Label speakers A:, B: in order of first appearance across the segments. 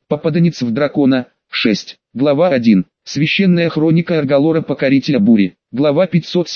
A: Попаданец в дракона. 6. Глава 1. Священная хроника Аргалора Покорителя Бури. Глава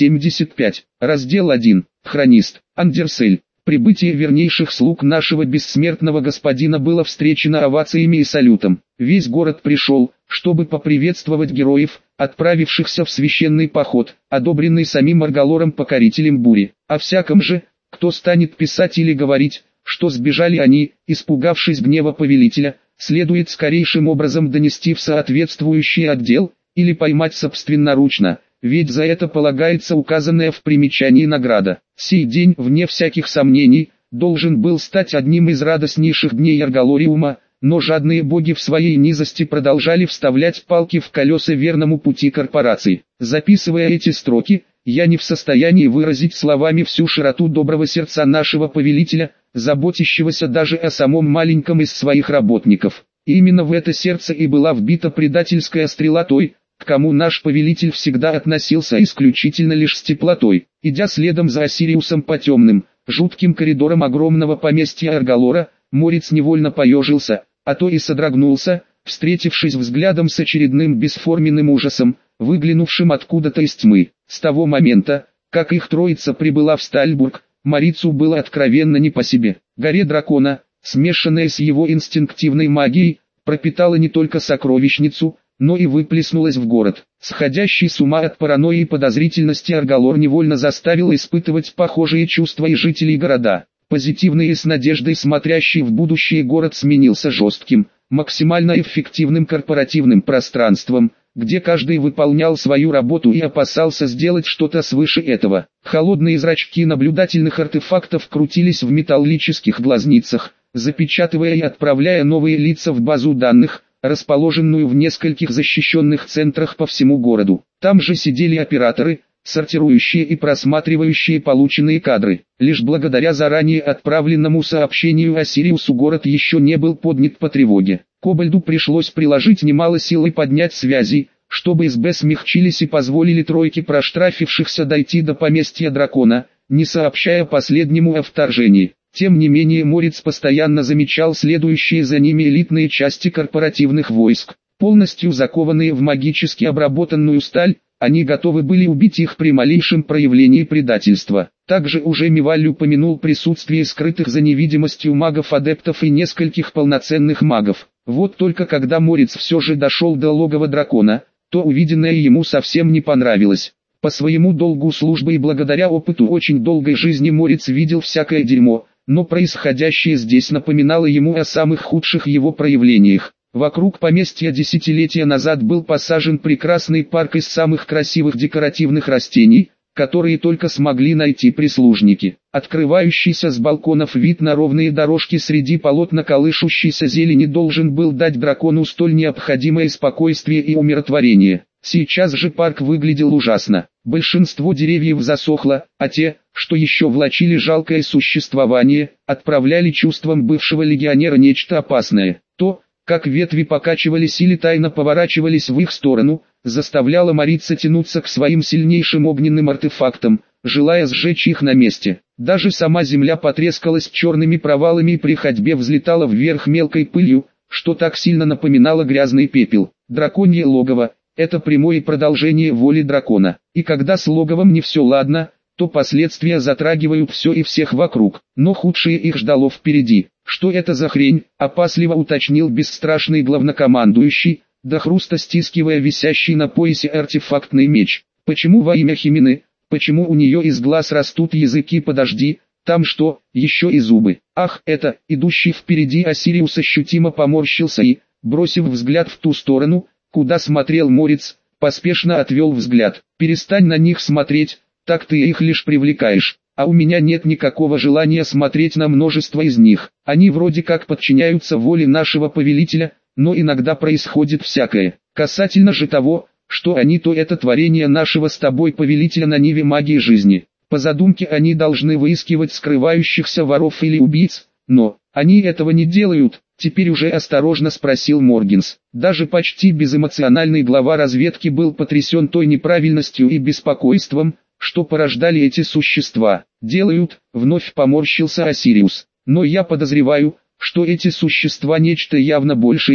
A: 575. Раздел 1. Хронист. Андерсель. Прибытие вернейших слуг нашего бессмертного господина было встречено овациями и салютом. Весь город пришел, чтобы поприветствовать героев, отправившихся в священный поход, одобренный самим Аргалором Покорителем Бури. О всяком же, кто станет писать или говорить, что сбежали они, испугавшись гнева повелителя, следует скорейшим образом донести в соответствующий отдел, или поймать собственноручно, ведь за это полагается указанная в примечании награда. Сей день, вне всяких сомнений, должен был стать одним из радостнейших дней Аргалориума, но жадные боги в своей низости продолжали вставлять палки в колеса верному пути корпораций. Записывая эти строки, я не в состоянии выразить словами всю широту доброго сердца нашего повелителя, заботящегося даже о самом маленьком из своих работников. И именно в это сердце и была вбита предательская стрела той, к кому наш повелитель всегда относился исключительно лишь с теплотой. Идя следом за Осириусом по темным, жутким коридорам огромного поместья Аргалора, Морец невольно поежился, а то и содрогнулся, встретившись взглядом с очередным бесформенным ужасом, выглянувшим откуда-то из тьмы. С того момента, как их троица прибыла в Стальбург, Морицу было откровенно не по себе. Горе дракона, смешанная с его инстинктивной магией, пропитала не только сокровищницу, но и выплеснулась в город. Сходящий с ума от паранойи и подозрительности Аргалор невольно заставил испытывать похожие чувства и жителей города. Позитивный и с надеждой смотрящий в будущее город сменился жестким, максимально эффективным корпоративным пространством, где каждый выполнял свою работу и опасался сделать что-то свыше этого. Холодные зрачки наблюдательных артефактов крутились в металлических глазницах, запечатывая и отправляя новые лица в базу данных, расположенную в нескольких защищенных центрах по всему городу. Там же сидели операторы, сортирующие и просматривающие полученные кадры. Лишь благодаря заранее отправленному сообщению Осириусу город еще не был поднят по тревоге. Кобальду пришлось приложить немало сил и поднять связи, чтобы СБ смягчились и позволили тройке проштрафившихся дойти до поместья дракона, не сообщая последнему о вторжении. Тем не менее Морец постоянно замечал следующие за ними элитные части корпоративных войск. Полностью закованные в магически обработанную сталь, они готовы были убить их при малейшем проявлении предательства. Также уже Миваль упомянул присутствие скрытых за невидимостью магов-адептов и нескольких полноценных магов. Вот только когда Морец все же дошел до логова дракона, то увиденное ему совсем не понравилось. По своему долгу службы и благодаря опыту очень долгой жизни Морец видел всякое дерьмо, но происходящее здесь напоминало ему о самых худших его проявлениях. Вокруг поместья десятилетия назад был посажен прекрасный парк из самых красивых декоративных растений, которые только смогли найти прислужники. Открывающийся с балконов вид на ровные дорожки среди полотна колышущейся зелени должен был дать дракону столь необходимое спокойствие и умиротворение. Сейчас же парк выглядел ужасно. Большинство деревьев засохло, а те, что еще влачили жалкое существование, отправляли чувствам бывшего легионера нечто опасное. То, как ветви покачивались или тайно поворачивались в их сторону, заставляло Морица тянуться к своим сильнейшим огненным артефактам, желая сжечь их на месте. Даже сама земля потрескалась черными провалами и при ходьбе взлетала вверх мелкой пылью, что так сильно напоминало грязный пепел. Драконье логово – это прямое продолжение воли дракона. И когда с логовом не все ладно, то последствия затрагивают все и всех вокруг. Но худшее их ждало впереди. «Что это за хрень?» – опасливо уточнил бесстрашный главнокомандующий, до хруста стискивая висящий на поясе артефактный меч. «Почему во имя Химины? Почему у нее из глаз растут языки? Подожди, там что, еще и зубы?» «Ах, это!» Идущий впереди Осириус ощутимо поморщился и, бросив взгляд в ту сторону, куда смотрел Морец, поспешно отвел взгляд. «Перестань на них смотреть, так ты их лишь привлекаешь. А у меня нет никакого желания смотреть на множество из них. Они вроде как подчиняются воле нашего повелителя, но иногда происходит всякое. Касательно же того, что они, то это творение нашего с тобой повелителя на ниве магии жизни. По задумке они должны выискивать скрывающихся воров или убийц, но они этого не делают». Теперь уже осторожно спросил Моргенс. Даже почти безэмоциональный глава разведки был потрясен той неправильностью и беспокойством, что порождали эти существа. «Делают», — вновь поморщился Осириус. «Но я подозреваю, что эти существа нечто явно большее,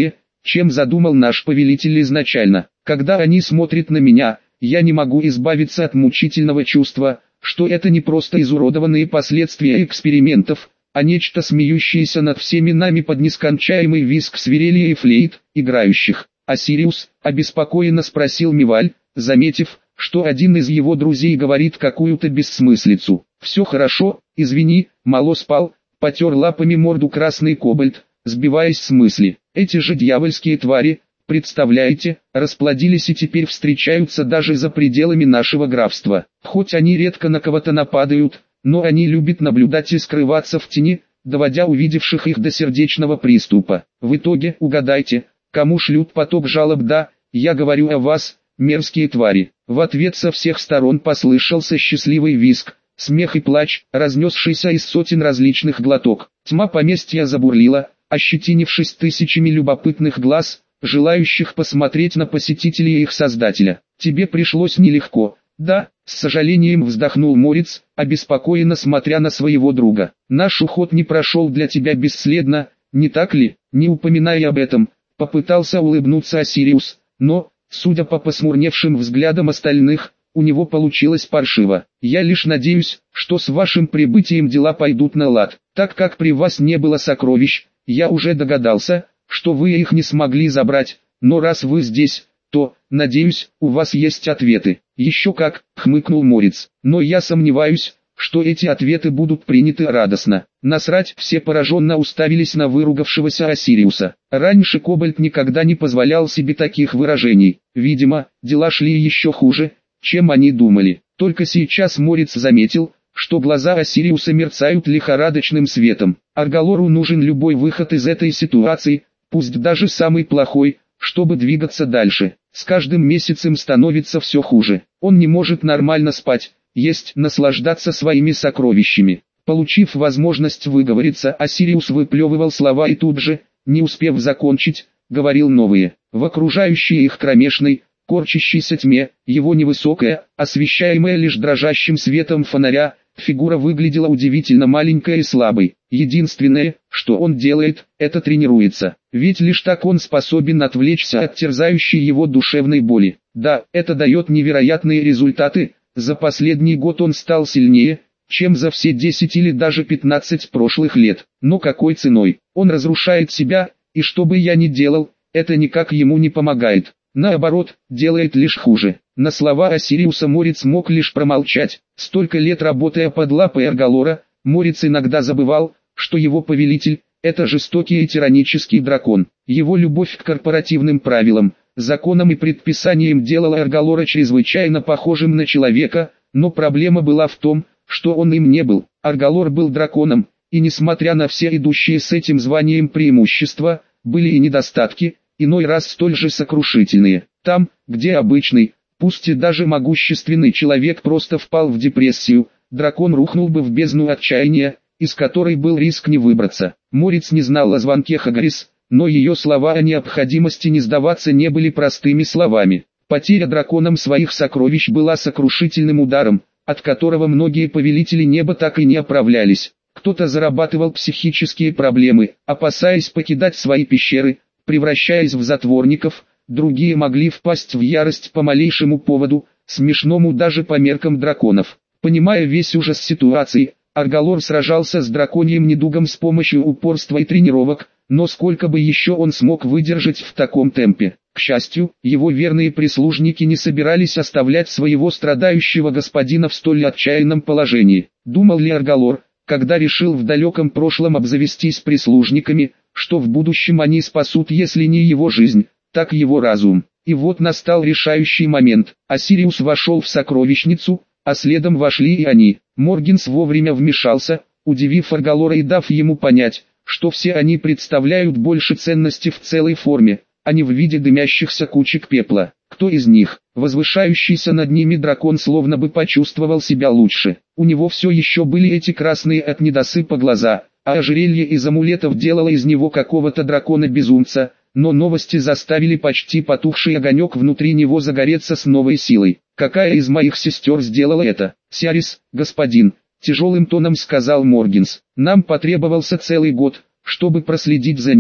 A: чем задумал наш повелитель изначально. Когда они смотрят на меня, я не могу избавиться от мучительного чувства, что это не просто изуродованные последствия экспериментов, а нечто смеющееся над всеми нами под нескончаемый визг свирели и флейт, играющих. «Осириус?» – обеспокоенно спросил Миваль, заметив, что один из его друзей говорит какую-то бессмыслицу. «Все хорошо, извини, мало спал», – потер лапами морду красный кобальт, сбиваясь с мысли. «Эти же дьявольские твари, представляете, расплодились и теперь встречаются даже за пределами нашего графства. Хоть они редко на кого-то нападают, но они любят наблюдать и скрываться в тени, доводя увидевших их до сердечного приступа. В итоге, угадайте, кому шлют поток жалоб? Да, я говорю о вас, мерзкие твари». В ответ со всех сторон послышался счастливый визг, смех и плач, разнесшийся из сотен различных глоток. Тьма поместья забурлила, ощетинившись тысячами любопытных глаз, желающих посмотреть на посетителей и их создателя. «Тебе пришлось нелегко». «Да», — с сожалением вздохнул Морец, обеспокоенно смотря на своего друга. «Наш уход не прошел для тебя бесследно, не так ли?» «Не упоминая об этом», — попытался улыбнуться Осириус, но, судя по посмурневшим взглядам остальных, у него получилось паршиво. «Я лишь надеюсь, что с вашим прибытием дела пойдут на лад. Так как при вас не было сокровищ, я уже догадался, что вы их не смогли забрать, но раз вы здесь, то, надеюсь, у вас есть ответы». «Еще как», — хмыкнул Морец, — «но я сомневаюсь, что эти ответы будут приняты радостно». Насрать, все пораженно уставились на выругавшегося Осириуса. Раньше Кобальт никогда не позволял себе таких выражений. Видимо, дела шли еще хуже, чем они думали. Только сейчас Морец заметил, что глаза Осириуса мерцают лихорадочным светом. Аргалору нужен любой выход из этой ситуации, пусть даже самый плохой, чтобы двигаться дальше. С каждым месяцем становится все хуже. Он не может нормально спать, есть, наслаждаться своими сокровищами. Получив возможность выговориться, Осириус выплевывал слова и тут же, не успев закончить, говорил новые. В окружающей их кромешной, корчащейся тьме, его невысокая, освещаемая лишь дрожащим светом фонаря, фигура выглядела удивительно маленькой и слабой. Единственное, что он делает, это тренируется. Ведь лишь так он способен отвлечься от терзающей его душевной боли. Да, это дает невероятные результаты. За последний год он стал сильнее, чем за все 10 или даже 15 прошлых лет. Но какой ценой? Он разрушает себя, и что бы я ни делал, это никак ему не помогает. Наоборот, делает лишь хуже. На слова Осириуса Морец мог лишь промолчать. Столько лет работая под лапой Аргалора, Морец иногда забывал, что его повелитель – это жестокий и тиранический дракон. Его любовь к корпоративным правилам, законам и предписаниям делала Аргалора чрезвычайно похожим на человека, но проблема была в том, что он им не был. Аргалор был драконом, и несмотря на все идущие с этим званием преимущества, были и недостатки, иной раз столь же сокрушительные. Там, где обычный, пусть и даже могущественный человек просто впал в депрессию, дракон рухнул бы в бездну отчаяния, из которой был риск не выбраться. Морец не знал о звонке Хагарис, но ее слова о необходимости не сдаваться не были простыми словами. Потеря драконом своих сокровищ была сокрушительным ударом, от которого многие повелители неба так и не оправлялись. Кто-то зарабатывал психические проблемы, опасаясь покидать свои пещеры, превращаясь в затворников, другие могли впасть в ярость по малейшему поводу, смешному даже по меркам драконов. Понимая весь ужас ситуации, Аргалор сражался с драконьим недугом с помощью упорства и тренировок, но сколько бы еще он смог выдержать в таком темпе? К счастью, его верные прислужники не собирались оставлять своего страдающего господина в столь отчаянном положении. Думал ли Аргалор, когда решил в далеком прошлом обзавестись прислужниками, что в будущем они спасут если не его жизнь, так его разум? И вот настал решающий момент. Осириус вошел в сокровищницу, а следом вошли и они. Моргенс вовремя вмешался, удивив Аргалора и дав ему понять, что все они представляют больше ценности в целой форме, а не в виде дымящихся кучек пепла. Кто из них? Возвышающийся над ними дракон словно бы почувствовал себя лучше. У него все еще были эти красные от недосыпа глаза, а ожерелье из амулетов делало из него какого-то дракона-безумца, но новости заставили почти потухший огонек внутри него загореться с новой силой. «Какая из моих сестер сделала это?» «Сиарис, господин», — тяжелым тоном сказал Моргенс. «Нам потребовался целый год, чтобы проследить за ними.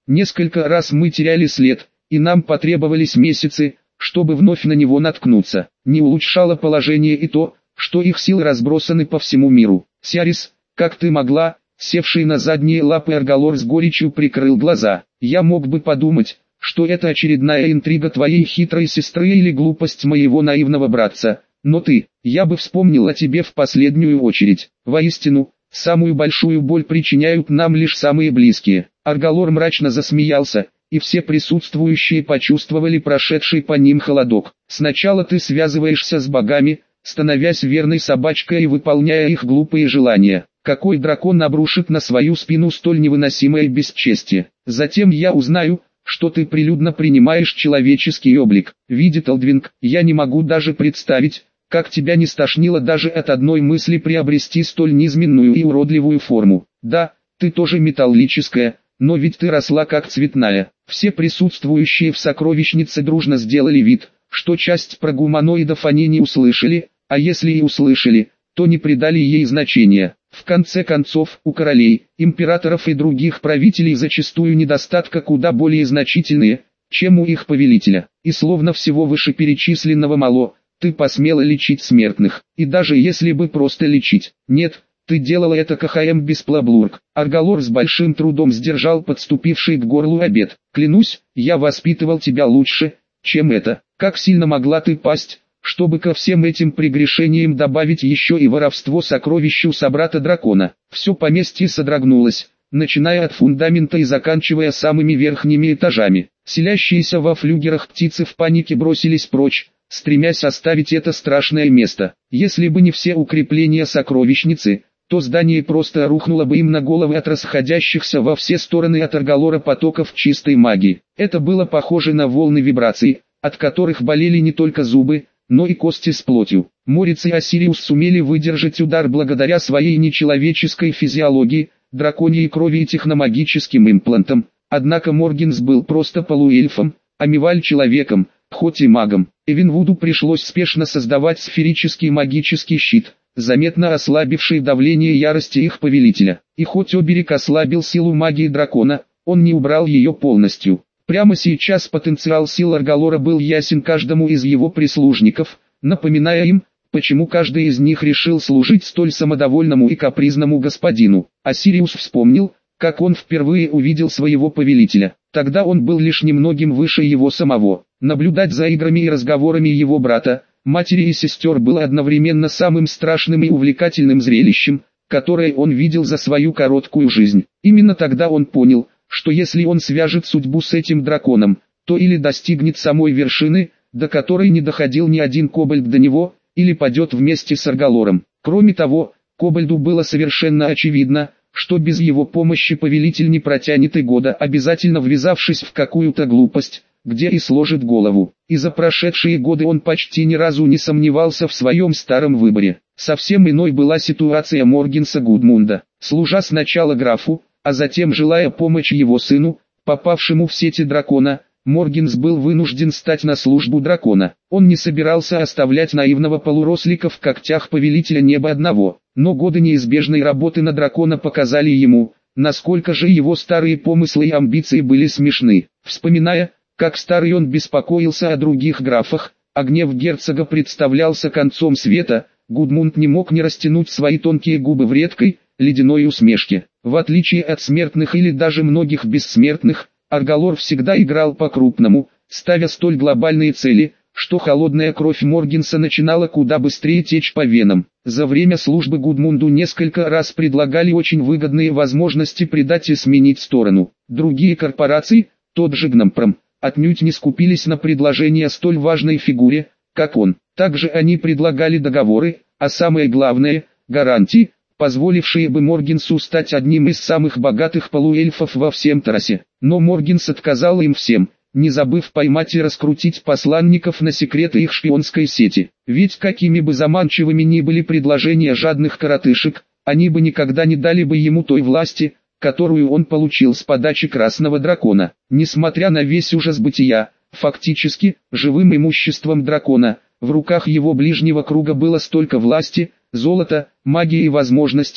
A: Несколько раз мы теряли след, и нам потребовались месяцы, чтобы вновь на него наткнуться. Не улучшало положение и то, что их силы разбросаны по всему миру. Сиарис, как ты могла, севший на задние лапы Аргалор с горечью прикрыл глаза. Я мог бы подумать, что это очередная интрига твоей хитрой сестры или глупость моего наивного братца. Но я бы вспомнил о тебе в последнюю очередь. Воистину, самую большую боль причиняют нам лишь самые близкие. Аргалор мрачно засмеялся, и все присутствующие почувствовали прошедший по ним холодок. Сначала ты связываешься с богами, становясь верной собачкой и выполняя их глупые желания. Какой дракон обрушит на свою спину столь невыносимое бесчестие? Затем я узнаю, что ты прилюдно принимаешь человеческий облик. Видит Элдвинг, я не могу даже представить, как тебя не стошнило даже от одной мысли приобрести столь низменную и уродливую форму. Да, ты тоже металлическая, но ведь ты росла как цветная. Все присутствующие в сокровищнице дружно сделали вид, что часть про гуманоидов они не услышали, а если и услышали, то не придали ей значения. В конце концов, у королей, императоров и других правителей зачастую недостатка куда более значительные, чем у их повелителя. И словно всего вышеперечисленного мало, ты посмела лечить смертных, и даже если бы просто лечить. Нет, ты делала это КХМ Бесплаблург. Аргалор с большим трудом сдержал подступивший к горлу обет. Клянусь, я воспитывал тебя лучше, чем это. Как сильно могла ты пасть, чтобы ко всем этим прегрешениям добавить еще и воровство сокровищ у собрата дракона. Все поместье содрогнулось, начиная от фундамента и заканчивая самыми верхними этажами. Селящиеся во флюгерах птицы в панике бросились прочь, стремясь оставить это страшное место. Если бы не все укрепления сокровищницы, то здание просто рухнуло бы им на головы от расходящихся во все стороны от Аргалора потоков чистой магии. Это было похоже на волны вибраций, от которых болели не только зубы, но и кости с плотью. Морец и Осириус сумели выдержать удар благодаря своей нечеловеческой физиологии, драконьей крови и техномагическим имплантам. Однако Моргенс был просто полуэльфом, а Миваль человеком, хоть и магом. Эвенвуду пришлось спешно создавать сферический магический щит, заметно ослабивший давление ярости их повелителя. И хоть Оберег ослабил силу магии дракона, он не убрал ее полностью. Прямо сейчас потенциал сил Аргалора был ясен каждому из его прислужников, напоминая им, почему каждый из них решил служить столь самодовольному и капризному господину. Осириус вспомнил, как он впервые увидел своего повелителя. Тогда он был лишь немногим выше его самого. Наблюдать за играми и разговорами его брата, матери и сестер было одновременно самым страшным и увлекательным зрелищем, которое он видел за свою короткую жизнь. Именно тогда он понял, что если он свяжет судьбу с этим драконом, то или достигнет самой вершины, до которой не доходил ни один кобальд до него, или падет вместе с Аргалором. Кроме того, кобальду было совершенно очевидно, что без его помощи повелитель не протянет и года, обязательно ввязавшись в какую-то глупость, где и сложит голову. И за прошедшие годы он почти ни разу не сомневался в своем старом выборе. Совсем иной была ситуация Моргенса Гудмунда. Служа сначала графу, а затем желая помощи его сыну, попавшему в сети дракона, Моргенс был вынужден стать на службу дракона. Он не собирался оставлять наивного полурослика в когтях повелителя неба одного, но годы неизбежной работы на дракона показали ему, насколько же его старые помыслы и амбиции были смешны. Вспоминая, как старый он беспокоился о других графах, а гнев герцога представлялся концом света, Гудмунд не мог не растянуть свои тонкие губы в редкой, ледяной усмешке. В отличие от смертных или даже многих бессмертных, Аргалор всегда играл по-крупному, ставя столь глобальные цели, что холодная кровь Моргенса начинала куда быстрее течь по венам. За время службы Гудмунду несколько раз предлагали очень выгодные возможности предать и сменить сторону. Другие корпорации, тот же Гномпром, отнюдь не скупились на предложения столь важной фигуре, как он. Также они предлагали договоры, а самое главное – гарантии, позволившие бы Моргенсу стать одним из самых богатых полуэльфов во всем Тарасе. Но Моргенс отказал им всем, не забыв поймать и раскрутить посланников на секреты их шпионской сети. Ведь какими бы заманчивыми ни были предложения жадных коротышек, они бы никогда не дали бы ему той власти, которую он получил с подачи Красного Дракона. Несмотря на весь ужас бытия, фактически, живым имуществом дракона, в руках его ближнего круга было столько власти, золота, магии и возможностей,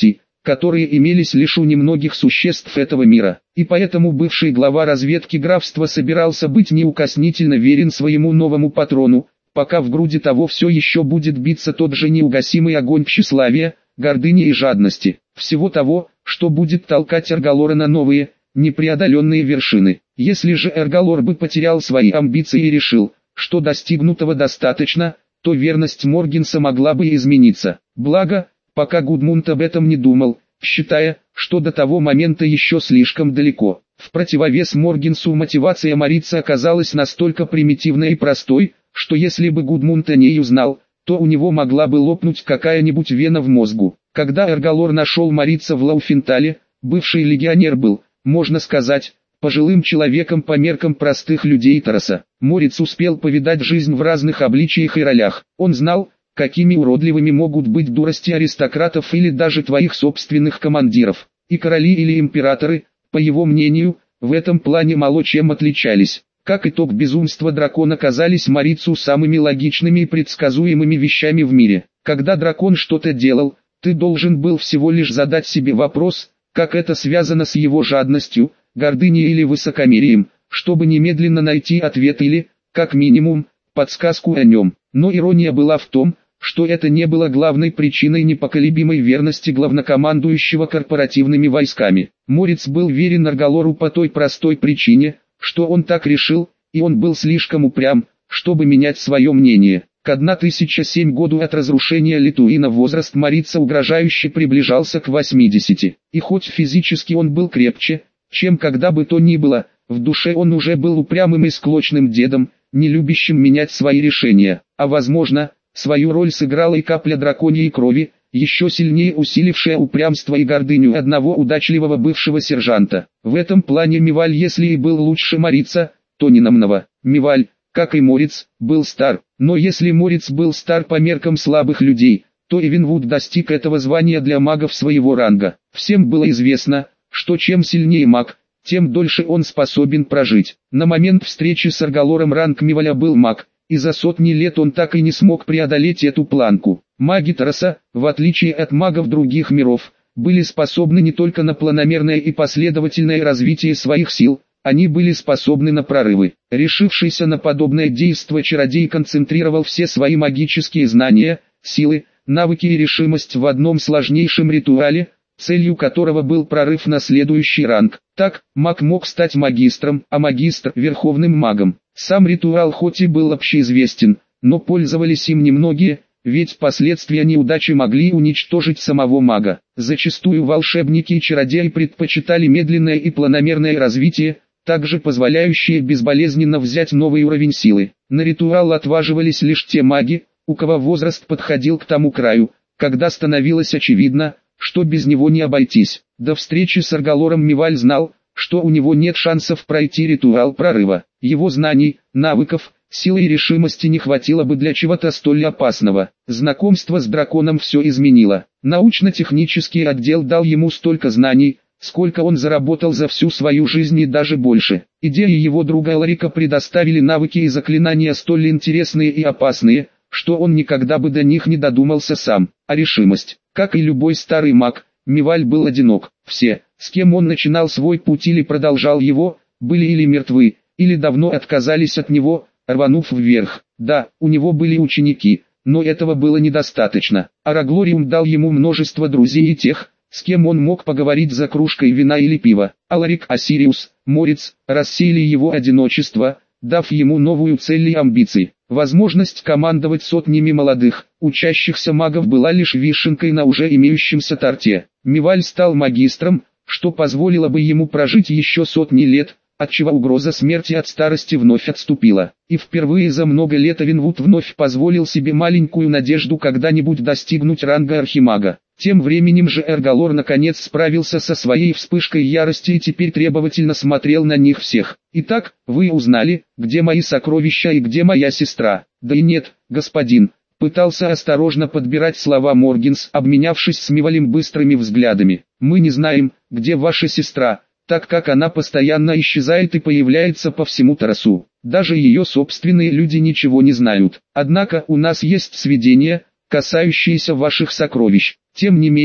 A: которые имелись лишь у немногих существ этого мира. И поэтому бывший глава разведки графства собирался быть неукоснительно верен своему новому патрону, пока в груди того все еще будет биться тот же неугасимый огонь тщеславия, гордыни и жадности, всего того, что будет толкать Эргалора на новые, непреодоленные вершины. Если же Эргалор бы потерял свои амбиции и решил, что достигнутого достаточно, то верность Моргенса могла бы измениться. Благо, пока Гудмунд об этом не думал, считая, что до того момента еще слишком далеко. В противовес Моргенсу мотивация Морица оказалась настолько примитивной и простой, что если бы Гудмунд о ней узнал, то у него могла бы лопнуть какая-нибудь вена в мозгу. Когда Эргалор нашел Морица в Лауфентале, бывший легионер был, можно сказать, пожилым человеком по меркам простых людей Тараса. Мориц успел повидать жизнь в разных обличиях и ролях. Он знал, какими уродливыми могут быть дурости аристократов или даже твоих собственных командиров. И короли или императоры, по его мнению, в этом плане мало чем отличались. Как итог, безумства дракона казались Морицу самыми логичными и предсказуемыми вещами в мире. Когда дракон что-то делал, ты должен был всего лишь задать себе вопрос, как это связано с его жадностью, гордыней или высокомерием, чтобы немедленно найти ответ или, как минимум, подсказку о нем. Но ирония была в том, что это не было главной причиной непоколебимой верности главнокомандующего корпоративными войсками. Мориц был верен Эргалору по той простой причине, что он так решил, и он был слишком упрям, чтобы менять свое мнение. К 1007 году от разрушения Литуина возраст Морица угрожающе приближался к 80, и хоть физически он был крепче, чем когда бы то ни было, в душе он уже был упрямым и склочным дедом, не любящим менять свои решения, а возможно, свою роль сыграла и капля драконьей крови, еще сильнее усилившая упрямство и гордыню одного удачливого бывшего сержанта. В этом плане Миваль, если и был лучше Морица, то не намного. Миваль, как и Мориц, был стар, но если Мориц был стар по меркам слабых людей, то Эвенвуд достиг этого звания для магов своего ранга. Всем было известно, что чем сильнее маг, тем дольше он способен прожить. На момент встречи с Эргалором ранг Миваля был маг, и за сотни лет он так и не смог преодолеть эту планку. Маги Тараса, в отличие от магов других миров, были способны не только на планомерное и последовательное развитие своих сил, они были способны на прорывы. Решившийся на подобное действо чародей концентрировал все свои магические знания, силы, навыки и решимость в одном сложнейшем ритуале, целью которого был прорыв на следующий ранг. Так, маг мог стать магистром, а магистр – верховным магом. Сам ритуал хоть и был общеизвестен, но пользовались им немногие, ведь последствия неудачи могли уничтожить самого мага. Зачастую волшебники и чародеи предпочитали медленное и планомерное развитие, также позволяющее безболезненно взять новый уровень силы. На ритуал отваживались лишь те маги, у кого возраст подходил к тому краю, когда становилось очевидно, что без него не обойтись. До встречи с Эргалором Миваль знал, что у него нет шансов пройти ритуал прорыва. Его знаний, навыков, силы и решимости не хватило бы для чего-то столь опасного. Знакомство с драконом все изменило. Научно-технический отдел дал ему столько знаний, сколько он заработал за всю свою жизнь и даже больше. Идеи его друга Эларика предоставили навыки и заклинания столь интересные и опасные, что он никогда бы до них не додумался сам. А решимость, как и любой старый маг, Миваль был одинок. Все, с кем он начинал свой путь или продолжал его, были или мертвы, или давно отказались от него, рванув вверх. Да, у него были ученики, но этого было недостаточно. Араглориум дал ему множество друзей и тех, с кем он мог поговорить за кружкой вина или пива. Аларик, Осириус, Мориц рассеяли его одиночество, дав ему новую цель и амбиции. Возможность командовать сотнями молодых, учащихся магов была лишь вишенкой на уже имеющемся торте. Миваль стал магистром, что позволило бы ему прожить еще сотни лет, отчего угроза смерти от старости вновь отступила. И впервые за много лет Эвенвуд вновь позволил себе маленькую надежду когда-нибудь достигнуть ранга архимага. Тем временем же Эргалор наконец справился со своей вспышкой ярости и теперь требовательно смотрел на них всех. «Итак, вы узнали, где мои сокровища и где моя сестра?» «Да и нет, господин», пытался осторожно подбирать слова Моргенс, обменявшись с Мивалем быстрыми взглядами. «Мы не знаем, где ваша сестра, так как она постоянно исчезает и появляется по всему Тарасу. Даже ее собственные люди ничего не знают. Однако у нас есть сведения, касающиеся ваших сокровищ. Тем не менее,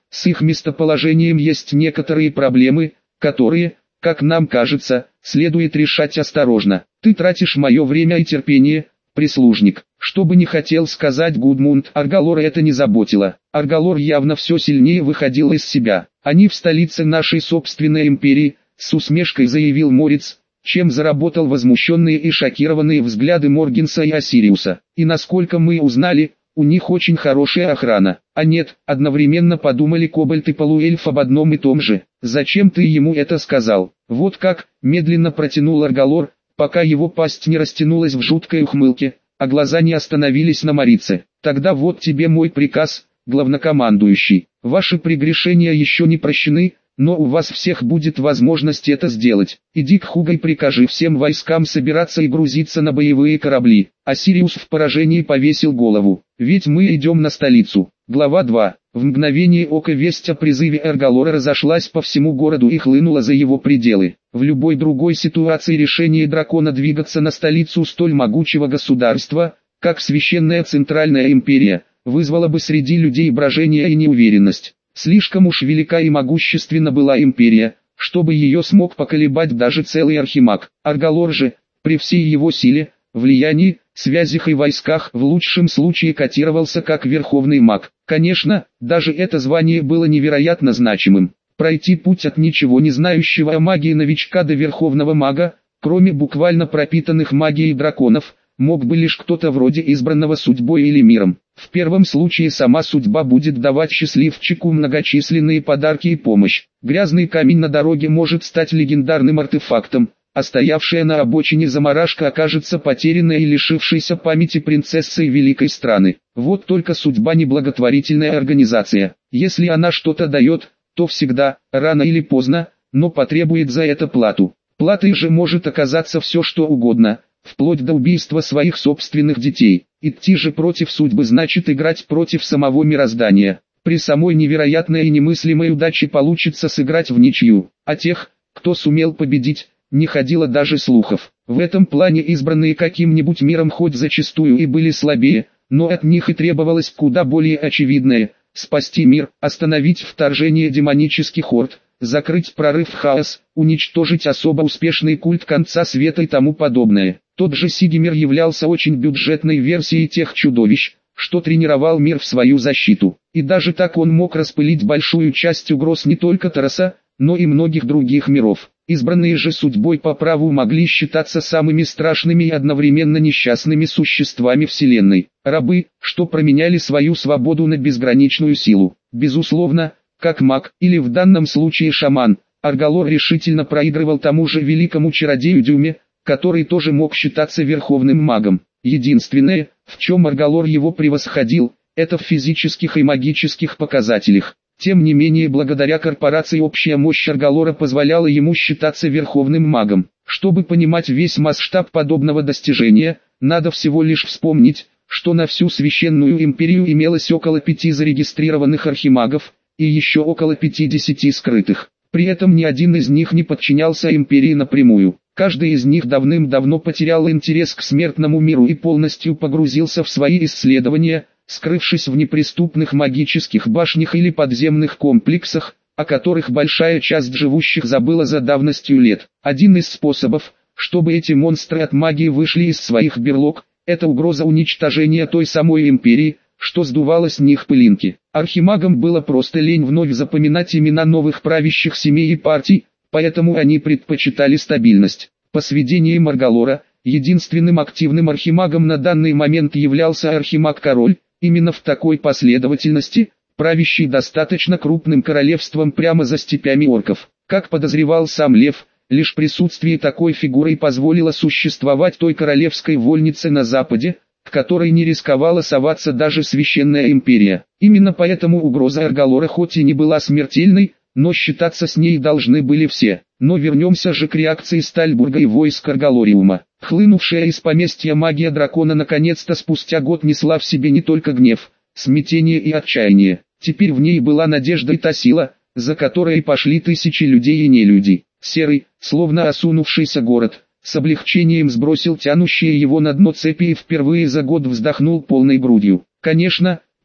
A: с их местоположением есть некоторые проблемы, которые, как нам кажется, следует решать осторожно. Ты тратишь мое время и терпение, прислужник. Что бы ни хотел сказать Гудмунд, Аргалора это не заботило. Аргалор явно все сильнее выходил из себя. Они в столице нашей собственной империи, с усмешкой заявил Морец, чем заработал возмущенные и шокированные взгляды Моргенса и Осириуса. И насколько мы узнали, у них очень хорошая охрана. А нет, одновременно подумали Кобальт и Полуэльф об одном и том же. Зачем ты ему это сказал? Вот как, медленно протянул Аргалор, пока его пасть не растянулась в жуткой ухмылке, а глаза не остановились на Морице. Тогда вот тебе мой приказ, главнокомандующий. Ваши прегрешения еще не прощены, но у вас всех будет возможность это сделать. Иди к Хуго и прикажи всем войскам собираться и грузиться на боевые корабли. Осириус в поражении повесил голову. Ведь мы идем на столицу. Глава 2. В мгновение ока весть о призыве Аргалора разошлась по всему городу и хлынула за его пределы. В любой другой ситуации решение дракона двигаться на столицу столь могучего государства, как Священная Центральная Империя, вызвало бы среди людей брожение и неуверенность. Слишком уж велика и могущественна была империя, чтобы ее смог поколебать даже целый архимаг. Аргалор же, при всей его силе, влиянии, связях и войсках в лучшем случае котировался как верховный маг. Конечно, даже это звание было невероятно значимым. Пройти путь от ничего не знающего о магии новичка до верховного мага, кроме буквально пропитанных магией драконов, мог бы лишь кто-то вроде избранного судьбой или миром. В первом случае сама судьба будет давать счастливчику многочисленные подарки и помощь. Грязный камень на дороге может стать легендарным артефактом, а стоявшая на обочине заморашка окажется потерянной и лишившейся памяти принцессой великой страны. Вот только судьба не благотворительная организация. Если она что-то дает, то всегда, рано или поздно, но потребует за это плату. Платой же может оказаться все что угодно, вплоть до убийства своих собственных детей. Идти же против судьбы значит играть против самого мироздания. При самой невероятной и немыслимой удаче получится сыграть в ничью. А тех, кто сумел победить, не ходило даже слухов. В этом плане избранные каким-нибудь миром хоть зачастую и были слабее, но от них и требовалось куда более очевидное – спасти мир, остановить вторжение демонических орд, закрыть прорыв в хаос, уничтожить особо успешный культ конца света и тому подобное. Тот же Сигемир являлся очень бюджетной версией тех чудовищ, что тренировал мир в свою защиту. И даже так он мог распылить большую часть угроз не только Тараса, но и многих других миров. Избранные же судьбой по праву могли считаться самыми страшными и одновременно несчастными существами Вселенной. Рабы, что променяли свою свободу на безграничную силу. Безусловно, как маг, или в данном случае шаман, Аргалор решительно проигрывал тому же великому чародею Дюме, который тоже мог считаться верховным магом. Единственное, в чем Аргалор его превосходил, это в физических и магических показателях. Тем не менее, благодаря корпорации общая мощь Аргалора позволяла ему считаться верховным магом. Чтобы понимать весь масштаб подобного достижения, надо всего лишь вспомнить, что на всю священную империю имелось около 5 зарегистрированных архимагов, и еще около 50 скрытых. При этом ни один из них не подчинялся империи напрямую. Каждый из них давным-давно потерял интерес к смертному миру и полностью погрузился в свои исследования, скрывшись в неприступных магических башнях или подземных комплексах, о которых большая часть живущих забыла за давностью лет. Один из способов, чтобы эти монстры от магии вышли из своих берлог, это угроза уничтожения той самой империи, что сдувало с них пылинки. Архимагам было просто лень вновь запоминать имена новых правящих семей и партий, поэтому они предпочитали стабильность. По сведениям Аргалора, единственным активным архимагом на данный момент являлся архимаг-король, именно в такой последовательности, правящий достаточно крупным королевством прямо за степями орков. Как подозревал сам Лев, лишь присутствие такой фигуры позволило существовать той королевской вольнице на западе, к которой не рисковала соваться даже Священная Империя. Именно поэтому угроза Аргалора хоть и не была смертельной, но считаться с ней должны были все. Но вернемся же к реакции Стальбурга и войск Аргалориума. Хлынувшая из поместья магия дракона наконец-то спустя год несла в себе не только гнев, смятение и отчаяние. Теперь в ней была надежда и та сила, за которой пошли тысячи людей и нелюдей. Серый, словно осунувшийся город, с облегчением сбросил тянущие его на дно цепи и впервые за год вздохнул полной грудью. Конечно,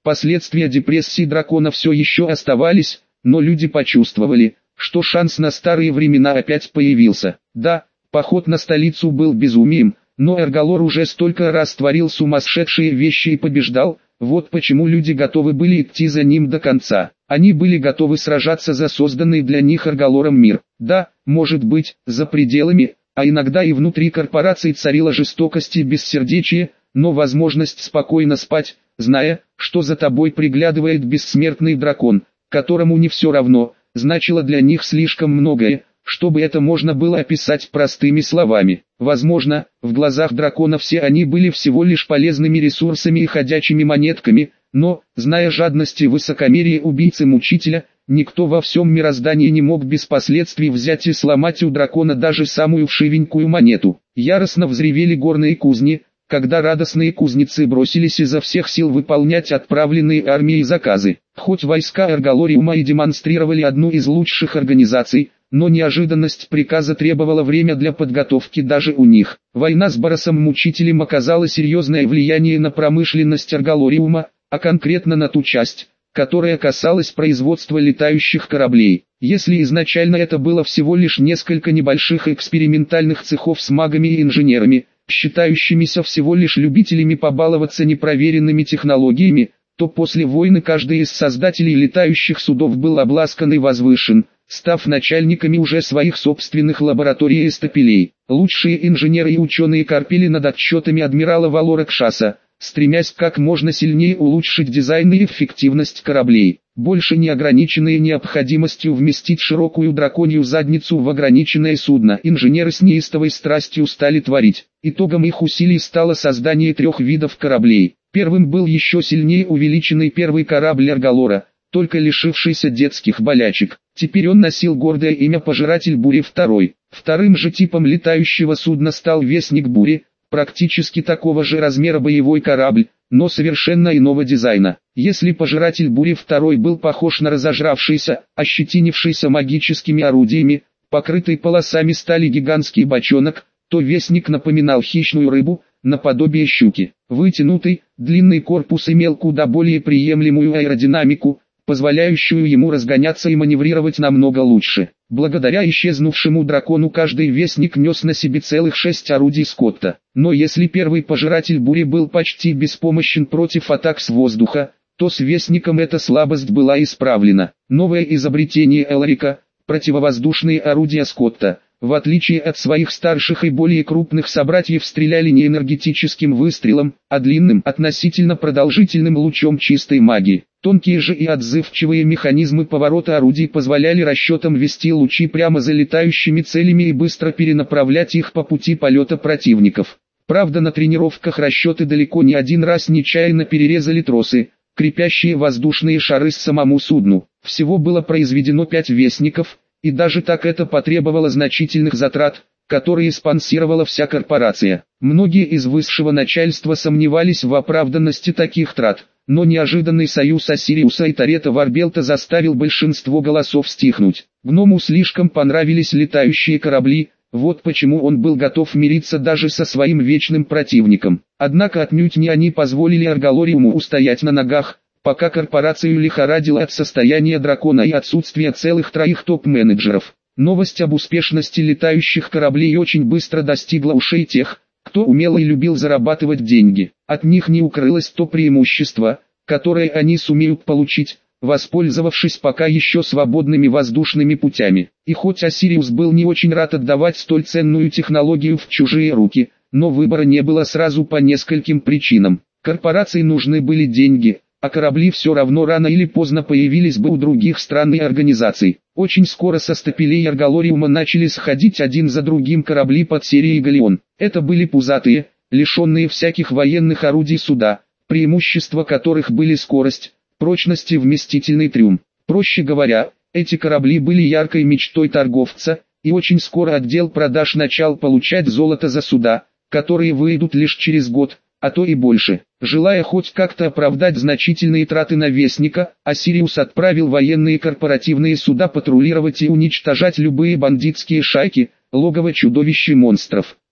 A: Последствия депрессии дракона все еще оставались, но люди почувствовали, что шанс на старые времена опять появился. Да, поход на столицу был безумием, но Эргалор уже столько раз творил сумасшедшие вещи и побеждал, вот почему люди готовы были идти за ним до конца. Они были готовы сражаться за созданный для них Эргалором мир. Да, может быть, за пределами, а иногда и внутри корпораций царила жестокость и бессердечие, но возможность спокойно спать, зная, что за тобой приглядывает бессмертный дракон, которому не все равно, значило для них слишком многое, чтобы это можно было описать простыми словами. Возможно, в глазах дракона все они были всего лишь полезными ресурсами и ходячими монетками, но, зная жадность и высокомерие убийцы-мучителя, никто во всем мироздании не мог без последствий взять и сломать у дракона даже самую вшивенькую монету. Яростно взревели горные кузни, когда радостные кузнецы бросились изо всех сил выполнять отправленные армией заказы. Хоть войска Эргалориума и демонстрировали одну из лучших организаций, но неожиданность приказа требовала время для подготовки даже у них. Война с Боросом-мучителем оказала серьезное влияние на промышленность Эргалориума, а конкретно на ту часть, которая касалась производства летающих кораблей. Если изначально это было всего лишь несколько небольших экспериментальных цехов с магами и инженерами, считающимися всего лишь любителями побаловаться непроверенными технологиями, то после войны каждый из создателей летающих судов был обласкан и возвышен, став начальниками уже своих собственных лабораторий и стапелей. Лучшие инженеры и ученые корпели над отчетами адмирала Валора Кшаса, стремясь как можно сильнее улучшить дизайн и эффективность кораблей, больше не ограниченные необходимостью вместить широкую драконью задницу в ограниченное судно. Инженеры с неистовой страстью стали творить. Итогом их усилий стало создание 3 видов кораблей. Первым был еще сильнее увеличенный первый корабль Эргалора, только лишившийся детских болячек. Теперь он носил гордое имя Пожиратель Бури II. Вторым же типом летающего судна стал Вестник Бури, практически такого же размера боевой корабль, но совершенно иного дизайна. Если Пожиратель Бури II был похож на разожравшийся, ощетинившийся магическими орудиями, покрытый полосами стали гигантский бочонок, то Вестник напоминал хищную рыбу, наподобие щуки. Вытянутый, длинный корпус имел куда более приемлемую аэродинамику, позволяющую ему разгоняться и маневрировать намного лучше. Благодаря исчезнувшему дракону каждый Вестник нес на себе целых 6 орудий Скотта. Но если первый Пожиратель Бури был почти беспомощен против атак с воздуха, то с Вестником эта слабость была исправлена. Новое изобретение Элрика, противовоздушные орудия Скотта, в отличие от своих старших и более крупных собратьев, стреляли не энергетическим выстрелом, а длинным, относительно продолжительным лучом чистой магии. Тонкие же и отзывчивые механизмы поворота орудий позволяли расчетам вести лучи прямо за летающими целями и быстро перенаправлять их по пути полета противников. Правда, на тренировках расчеты далеко не один раз нечаянно перерезали тросы, крепящие воздушные шары к самому судну. Всего было произведено 5 Вестников, и даже так это потребовало значительных затрат, которые спонсировала вся корпорация. Многие из высшего начальства сомневались в оправданности таких трат, но неожиданный союз Осириуса и Тарета Варбелта заставил большинство голосов стихнуть. Гному слишком понравились летающие корабли, вот почему он был готов мириться даже со своим вечным противником. Однако отнюдь не они позволили Эргалориуму устоять на ногах, пока корпорацию лихорадило от состояния дракона и отсутствия целых 3 топ-менеджеров. Новость об успешности летающих кораблей очень быстро достигла ушей тех, кто умело и любил зарабатывать деньги. От них не укрылось то преимущество, которое они сумеют получить, воспользовавшись пока еще свободными воздушными путями. И хоть Осириус был не очень рад отдавать столь ценную технологию в чужие руки, но выбора не было сразу по нескольким причинам. Корпорации нужны были деньги, а корабли все равно рано или поздно появились бы у других стран и организаций. Очень скоро со стапелей Эргалориума начали сходить один за другим корабли под серией «Галеон». Это были пузатые, лишенные всяких военных орудий суда, преимущества которых были скорость, прочность и вместительный трюм. Проще говоря, эти корабли были яркой мечтой торговца, и очень скоро отдел продаж начал получать золото за суда, которые выйдут лишь через год, а то и больше. Желая хоть как-то оправдать значительные траты на Вестника, Осириус отправил военные корпоративные суда патрулировать и уничтожать любые бандитские шайки, логово чудовищ и монстров.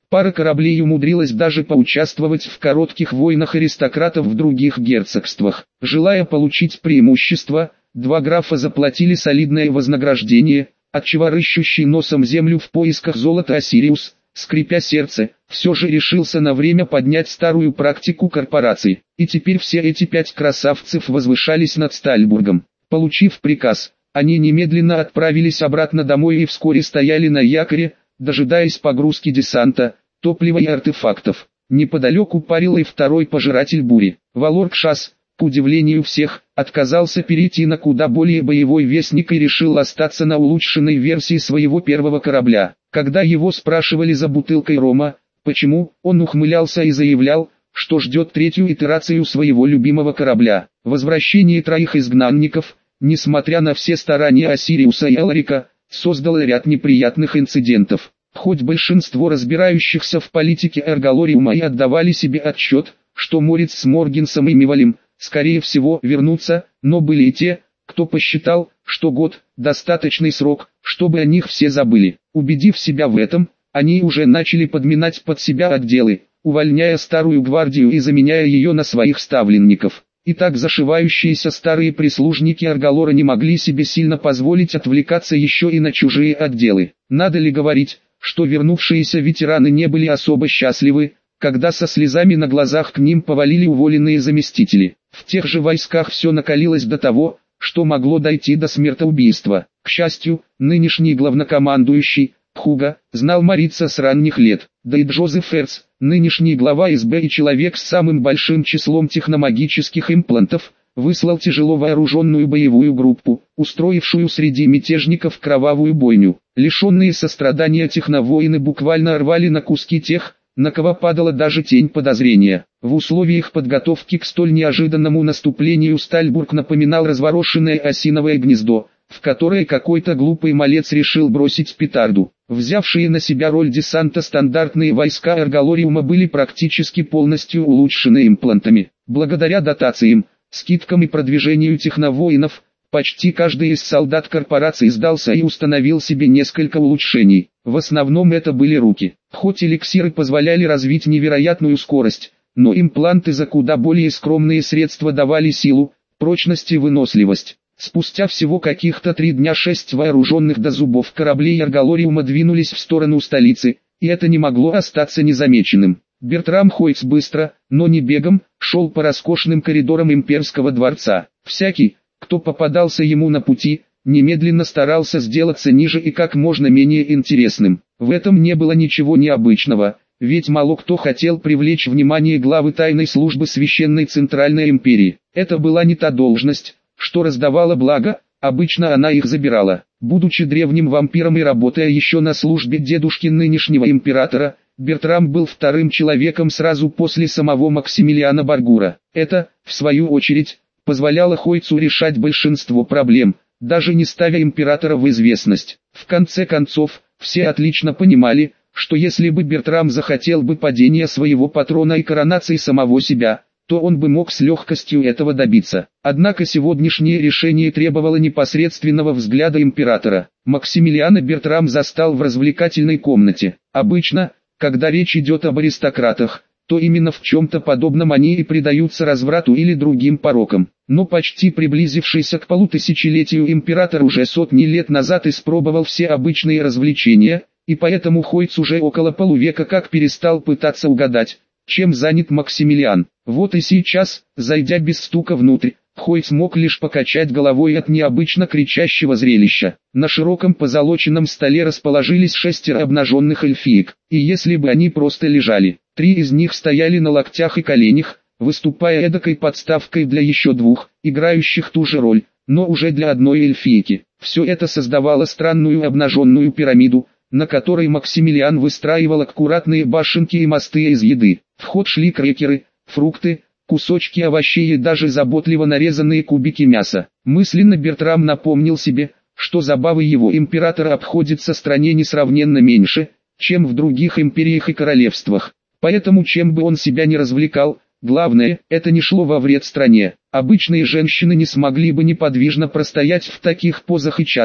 A: Пара кораблей умудрилась даже поучаствовать в коротких войнах аристократов в других герцогствах. Желая получить преимущество, два графа заплатили солидное вознаграждение, отчего рыщущий носом землю в поисках золота Осириус, скрипя сердце, все же решился на время поднять старую практику корпораций. И теперь все эти 5 красавцев возвышались над Стальбургом. Получив приказ, они немедленно отправились обратно домой и вскоре стояли на якоре, дожидаясь погрузки десанта, топлива и артефактов. Неподалеку парил и второй пожиратель бури. Валор-Кшас, к удивлению всех, отказался перейти на куда более боевой вестник и решил остаться на улучшенной версии своего первого корабля. Когда его спрашивали за бутылкой рома, почему, он ухмылялся и заявлял, что ждет третью итерацию своего любимого корабля. Возвращение троих изгнанников, несмотря на все старания Осириуса и Элрика, создало ряд неприятных инцидентов. Хоть большинство разбирающихся в политике Эргалориума и отдавали себе отчет, что Морец с Моргенсом и Мивалем, скорее всего, вернутся, но были и те, кто посчитал, что год – достаточный срок, чтобы о них все забыли. Убедив себя в этом, они уже начали подминать под себя отделы, увольняя старую гвардию и заменяя ее на своих ставленников. И так зашивающиеся старые прислужники Аргалора не могли себе сильно позволить отвлекаться еще и на чужие отделы. Надо ли говорить, что вернувшиеся ветераны не были особо счастливы, когда со слезами на глазах к ним повалили уволенные заместители. В тех же войсках все накалилось до того, что могло дойти до смертоубийства. К счастью, нынешний главнокомандующий, Пхуга, знал Морица с ранних лет, да и Джозеф Эрц, нынешний глава СБ и человек с самым большим числом техномагических имплантов, выслал тяжело вооруженную боевую группу, устроившую среди мятежников кровавую бойню. Лишенные сострадания техновоины буквально рвали на куски тех, на кого падала даже тень подозрения. В условиях подготовки к столь неожиданному наступлению Стальбург напоминал разворошенное осиновое гнездо, в которое какой-то глупый малец решил бросить петарду. Взявшие на себя роль десанта стандартные войска Эргалориума были практически полностью улучшены имплантами. Благодаря дотациям, скидкам и продвижению техновоинов, почти каждый из солдат корпорации сдался и установил себе несколько улучшений. В основном это были руки. Хоть эликсиры позволяли развить невероятную скорость, но импланты за куда более скромные средства давали силу, прочность и выносливость. Спустя всего каких-то 3 дня 6 вооруженных до зубов кораблей Эргалориума двинулись в сторону столицы, и это не могло остаться незамеченным. Бертрам Хойц быстро, но не бегом, шел по роскошным коридорам имперского дворца. Всякий, кто попадался ему на пути, немедленно старался сделаться ниже и как можно менее интересным. В этом не было ничего необычного, ведь мало кто хотел привлечь внимание главы тайной службы Священной Центральной Империи. Это была не та должность, что раздавала блага, обычно она их забирала. Будучи древним вампиром и работая еще на службе дедушки нынешнего императора, Бертрам был вторым человеком сразу после самого Максимилиана Баргура. Это, в свою очередь, позволяло Хойцу решать большинство проблем, даже не ставя императора в известность. В конце концов, все отлично понимали, что если бы Бертрам захотел бы падения своего патрона и коронации самого себя, то он бы мог с легкостью этого добиться. Однако сегодняшнее решение требовало непосредственного взгляда императора. Максимилиана Бертрам застал в развлекательной комнате. Обычно, когда речь идет об аристократах, то именно в чем-то подобном они и предаются разврату или другим порокам. Но почти приблизившийся к полутысячелетию император уже сотни лет назад испробовал все обычные развлечения, и поэтому Хойц уже около полувека как перестал пытаться угадать, чем занят Максимилиан. Вот и сейчас, зайдя без стука внутрь, Хойц мог лишь покачать головой от необычно кричащего зрелища. На широком позолоченном столе расположились 6 обнаженных эльфиек, и если бы они просто лежали, 3 из них стояли на локтях и коленях, выступая эдакой подставкой для еще 2, играющих ту же роль, но уже для одной эльфийки. Все это создавало странную обнаженную пирамиду, на которой Максимилиан выстраивал аккуратные башенки и мосты из еды. В ход шли крекеры, фрукты, кусочки овощей и даже заботливо нарезанные кубики мяса. Мысленно Бертрам напомнил себе, что забавы его императора обходятся стране несравненно меньше, чем в других империях и королевствах. Поэтому чем бы он себя ни развлекал, главное, это не шло во вред стране. Обычные женщины не смогли бы неподвижно простоять в таких позах и часа,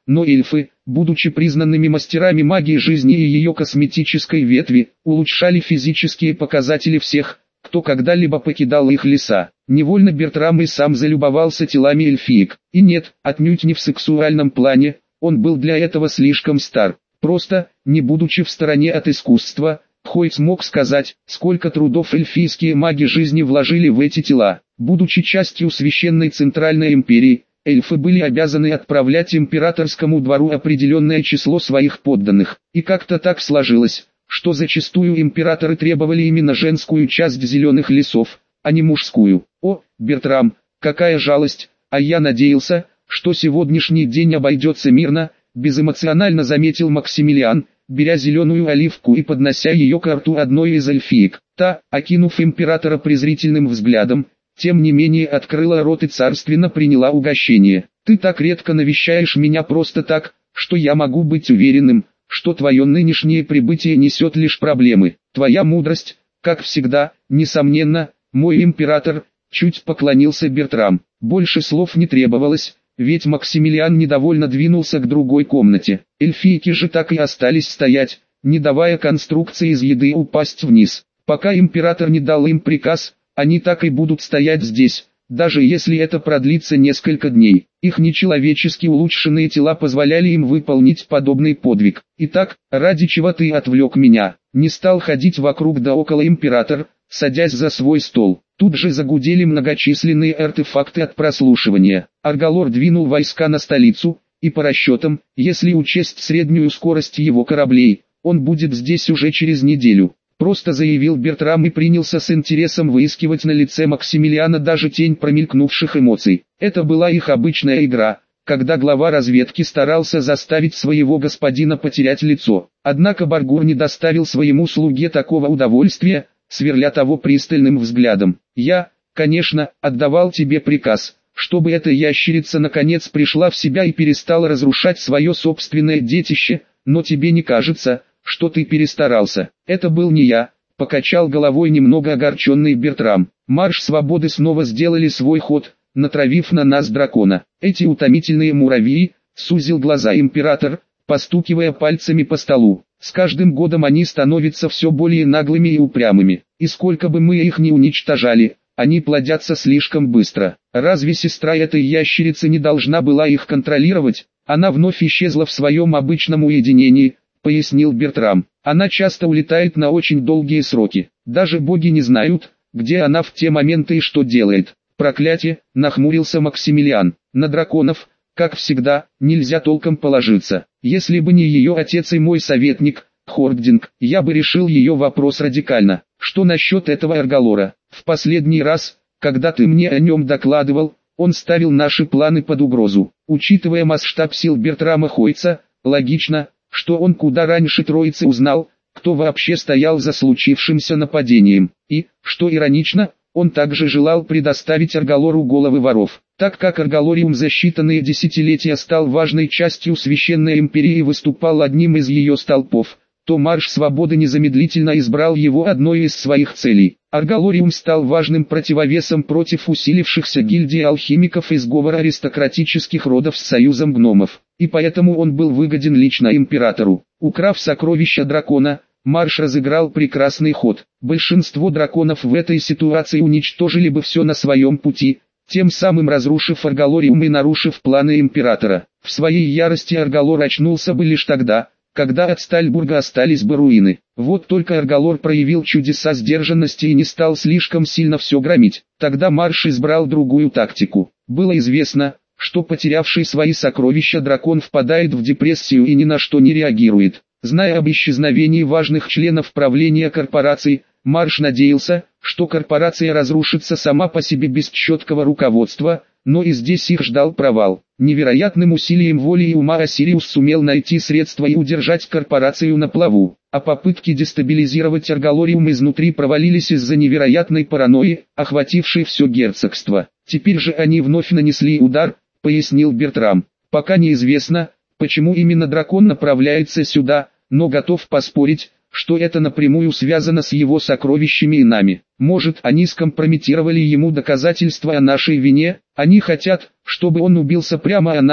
A: но эльфы, будучи признанными мастерами магии жизни и ее косметической ветви, улучшали физические показатели всех, кто когда-либо покидал их леса. Невольно Бертрам и сам залюбовался телами эльфиек. И нет, отнюдь не в сексуальном плане, он был для этого слишком стар. Просто, не будучи в стороне от искусства, Хойт смог сказать, сколько трудов эльфийские маги жизни вложили в эти тела. Будучи частью священной Центральной империи, эльфы были обязаны отправлять императорскому двору определенное число своих подданных. И как-то так сложилось, что зачастую императоры требовали именно женскую часть зеленых лесов, а не мужскую. О, Бертрам, какая жалость, а я надеялся, что сегодняшний день обойдется мирно, безэмоционально заметил Максимилиан, беря зеленую оливку и поднося ее к рту одной из эльфиек. Та, окинув императора презрительным взглядом, тем не менее открыла рот и царственно приняла угощение. «Ты так редко навещаешь меня просто так, что я могу быть уверенным, что твое нынешнее прибытие несет лишь проблемы. Твоя мудрость, как всегда, несомненно, мой император», чуть поклонился Бертрам. Больше слов не требовалось, ведь Максимилиан недовольно двинулся к другой комнате. Эльфийки же так и остались стоять, не давая конструкции из еды упасть вниз. Пока император не дал им приказ, они так и будут стоять здесь, даже если это продлится несколько дней. Их нечеловечески улучшенные тела позволяли им выполнить подобный подвиг. «Итак, ради чего ты отвлек меня?» Не стал ходить вокруг да около император, садясь за свой стол. Тут же загудели многочисленные артефакты от прослушивания. Аргалор двинул войска на столицу, и по расчетам, если учесть среднюю скорость его кораблей, он будет здесь уже через неделю. Просто заявил Бертрам и принялся с интересом выискивать на лице Максимилиана даже тень промелькнувших эмоций. Это была их обычная игра, когда глава разведки старался заставить своего господина потерять лицо. Однако Баргур не доставил своему слуге такого удовольствия, сверля того пристальным взглядом. «Я, конечно, отдавал тебе приказ, чтобы эта ящерица наконец пришла в себя и перестала разрушать свое собственное детище, но тебе не кажется, что ты перестарался?» «Это был не я», — покачал головой немного огорченный Бертрам. «Марш свободы снова сделали свой ход, натравив на нас дракона. Эти утомительные муравьи», — сузил глаза император, постукивая пальцами по столу. «С каждым годом они становятся все более наглыми и упрямыми, и сколько бы мы их ни уничтожали, они плодятся слишком быстро. Разве сестра этой ящерицы не должна была их контролировать? Она вновь исчезла в своем обычном уединении», — пояснил Бертрам. «Она часто улетает на очень долгие сроки. Даже боги не знают, где она в те моменты и что делает». «Проклятие!» — нахмурился Максимилиан. «На драконов, как всегда, нельзя толком положиться. Если бы не ее отец и мой советник, Хординг, я бы решил ее вопрос радикально. Что насчет этого Аргалора? В последний раз, когда ты мне о нем докладывал, он ставил наши планы под угрозу. Учитывая масштаб сил Бертрама Хойца, логично, что он куда раньше троицы узнал, кто вообще стоял за случившимся нападением. И, что иронично, он также желал предоставить Аргалору головы воров. Так как Аргалориум за считанные десятилетия стал важной частью Священной Империи и выступал одним из ее столпов, то Марш Свободы незамедлительно избрал его одной из своих целей. Аргалориум стал важным противовесом против усилившихся гильдий алхимиков и сговора аристократических родов с союзом гномов, и поэтому он был выгоден лично императору. Украв сокровища дракона, Марш разыграл прекрасный ход. Большинство драконов в этой ситуации уничтожили бы все на своем пути, тем самым разрушив Аргалориум и нарушив планы императора. В своей ярости Аргалор очнулся бы лишь тогда, когда от Стальбурга остались бы руины. Вот только Аргалор проявил чудеса сдержанности и не стал слишком сильно все громить. Тогда Марш избрал другую тактику. Было известно, что потерявший свои сокровища дракон впадает в депрессию и ни на что не реагирует. Зная об исчезновении важных членов правления корпораций, Марш надеялся, что корпорация разрушится сама по себе без четкого руководства, но и здесь их ждал провал. Невероятным усилием воли и ума Осириус сумел найти средства и удержать корпорацию на плаву, а попытки дестабилизировать Аргалориум изнутри провалились из-за невероятной паранойи, охватившей все герцогство. Теперь же они вновь нанесли удар, пояснил Бертрам. Пока неизвестно, почему именно дракон направляется сюда, но готов поспорить, что это напрямую связано с его сокровищами и нами. Может, они скомпрометировали ему доказательства о нашей вине? Они хотят, чтобы он убился прямо о нас,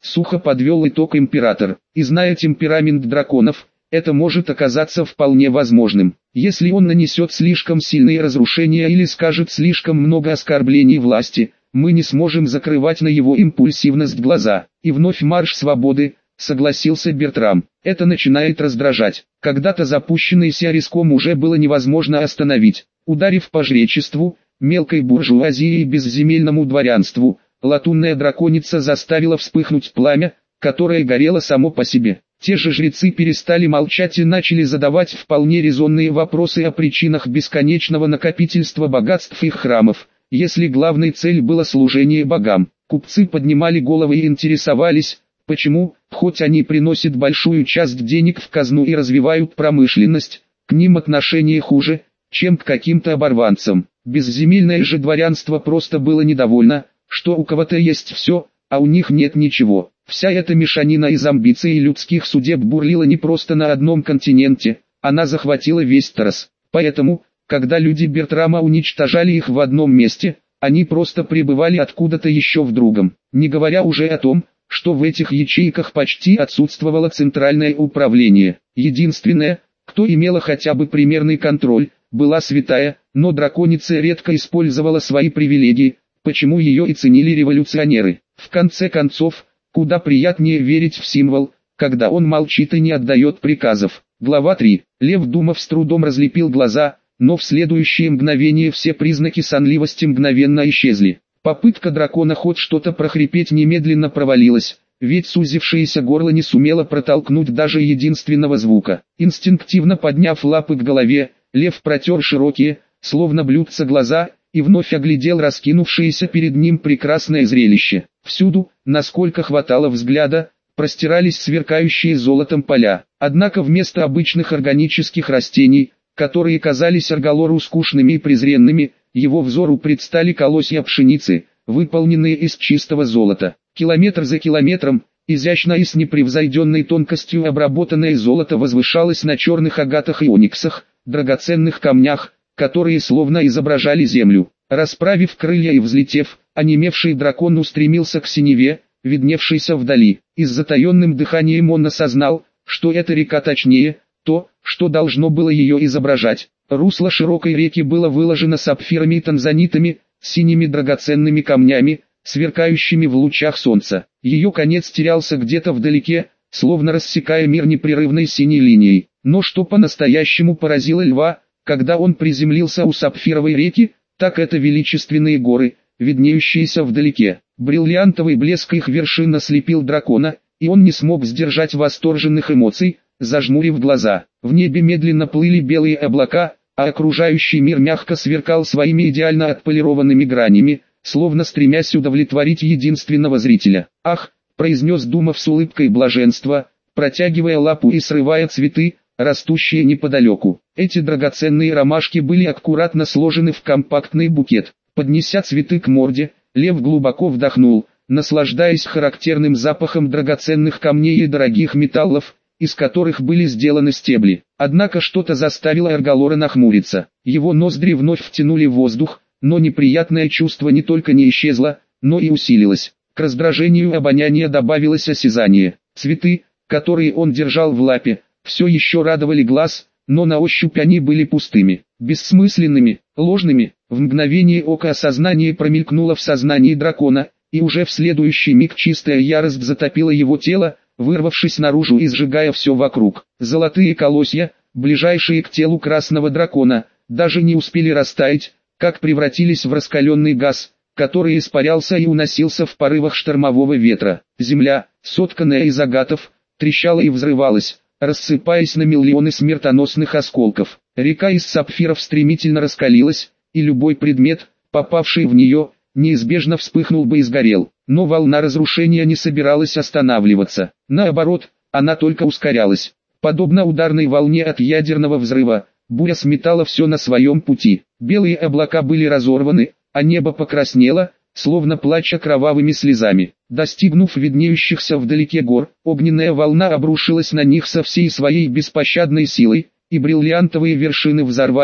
A: сухо подвел итог император. И зная темперамент драконов, это может оказаться вполне возможным. Если он нанесет слишком сильные разрушения или скажет слишком много оскорблений власти, мы не сможем закрывать на его импульсивность глаза. И вновь марш свободы, согласился Бертрам. Это начинает раздражать. Когда-то запущенный риском уже было невозможно остановить. Ударив по жречеству, мелкой буржуазии и безземельному дворянству, латунная драконица заставила вспыхнуть пламя, которое горело само по себе. Те же жрецы перестали молчать и начали задавать вполне резонные вопросы о причинах бесконечного накопительства богатств их храмов. Если главной целью было служение богам, купцы поднимали головы и интересовались, почему, хоть они приносят большую часть денег в казну и развивают промышленность, к ним отношение хуже, чем к каким-то оборванцам. Безземельное же дворянство просто было недовольно, что у кого-то есть все, а у них нет ничего. Вся эта мешанина из амбиций и людских судеб бурлила не просто на одном континенте, она захватила весь Тарас. Поэтому, когда люди Бертрама уничтожали их в одном месте, они просто прибывали откуда-то еще в другом. Не говоря уже о том, что в этих ячейках почти отсутствовало центральное управление. Единственное, кто имела хотя бы примерный контроль, была святая, но драконица редко использовала свои привилегии, почему ее и ценили революционеры. В конце концов, куда приятнее верить в символ, когда он молчит и не отдает приказов. Глава 3. Лев Думов с трудом разлепил глаза, но в следующее мгновение все признаки сонливости мгновенно исчезли. Попытка дракона хоть что-то прохрипеть немедленно провалилась, ведь сузившееся горло не сумело протолкнуть даже единственного звука. Инстинктивно подняв лапы к голове, лев протер широкие, словно блюдца глаза, и вновь оглядел раскинувшееся перед ним прекрасное зрелище. Всюду, насколько хватало взгляда, простирались сверкающие золотом поля. Однако вместо обычных органических растений, которые казались Аргалору скучными и презренными, его взору предстали колосья пшеницы, выполненные из чистого золота. Километр за километром, изящно и с непревзойденной тонкостью обработанное золото возвышалось на черных агатах и ониксах, драгоценных камнях, которые словно изображали землю. Расправив крылья и взлетев, онемевший дракон устремился к синеве, видневшейся вдали. И с затаенным дыханием он осознал, что эта река точнее, то, что должно было ее изображать. Русло широкой реки было выложено сапфирами и танзанитами, синими драгоценными камнями, сверкающими в лучах солнца. Ее конец терялся где-то вдалеке, словно рассекая мир непрерывной синей линией. Но что по-настоящему поразило льва, когда он приземлился у сапфировой реки, так это величественные горы, виднеющиеся вдалеке. Бриллиантовый блеск их вершин ослепил дракона, и он не смог сдержать восторженных эмоций, зажмурив глаза. В небе медленно плыли белые облака, а окружающий мир мягко сверкал своими идеально отполированными гранями, словно стремясь удовлетворить единственного зрителя. «Ах!» – произнес Думов с улыбкой блаженства, протягивая лапу и срывая цветы, растущие неподалеку. Эти драгоценные ромашки были аккуратно сложены в компактный букет. Поднеся цветы к морде, лев глубоко вдохнул, наслаждаясь характерным запахом драгоценных камней и дорогих металлов, из которых были сделаны стебли. Однако что-то заставило Аргалора нахмуриться. Его ноздри вновь втянули воздух, но неприятное чувство не только не исчезло, но и усилилось. К раздражению обоняния добавилось осязание. Цветы, которые он держал в лапе, все еще радовали глаз, но на ощупь они были пустыми, бессмысленными, ложными. В мгновение ока осознание промелькнуло в сознании дракона, и уже в следующий миг чистая ярость затопила его тело, вырвавшись наружу и сжигая все вокруг. Золотые колосья, ближайшие к телу красного дракона, даже не успели растаять, как превратились в раскаленный газ, который испарялся и уносился в порывах штормового ветра. Земля, сотканная из агатов, трещала и взрывалась, рассыпаясь на миллионы смертоносных осколков. Река из сапфиров стремительно раскалилась, и любой предмет, попавший в нее, неизбежно вспыхнул бы и сгорел. Но волна разрушения не собиралась останавливаться. Наоборот, она только ускорялась. Подобно ударной волне от ядерного взрыва, буря сметала все на своем пути. Белые облака были разорваны, а небо покраснело, словно плача кровавыми слезами. Достигнув виднеющихся вдалеке гор, огненная волна обрушилась на них со всей своей беспощадной силой, и бриллиантовые вершины взорвались,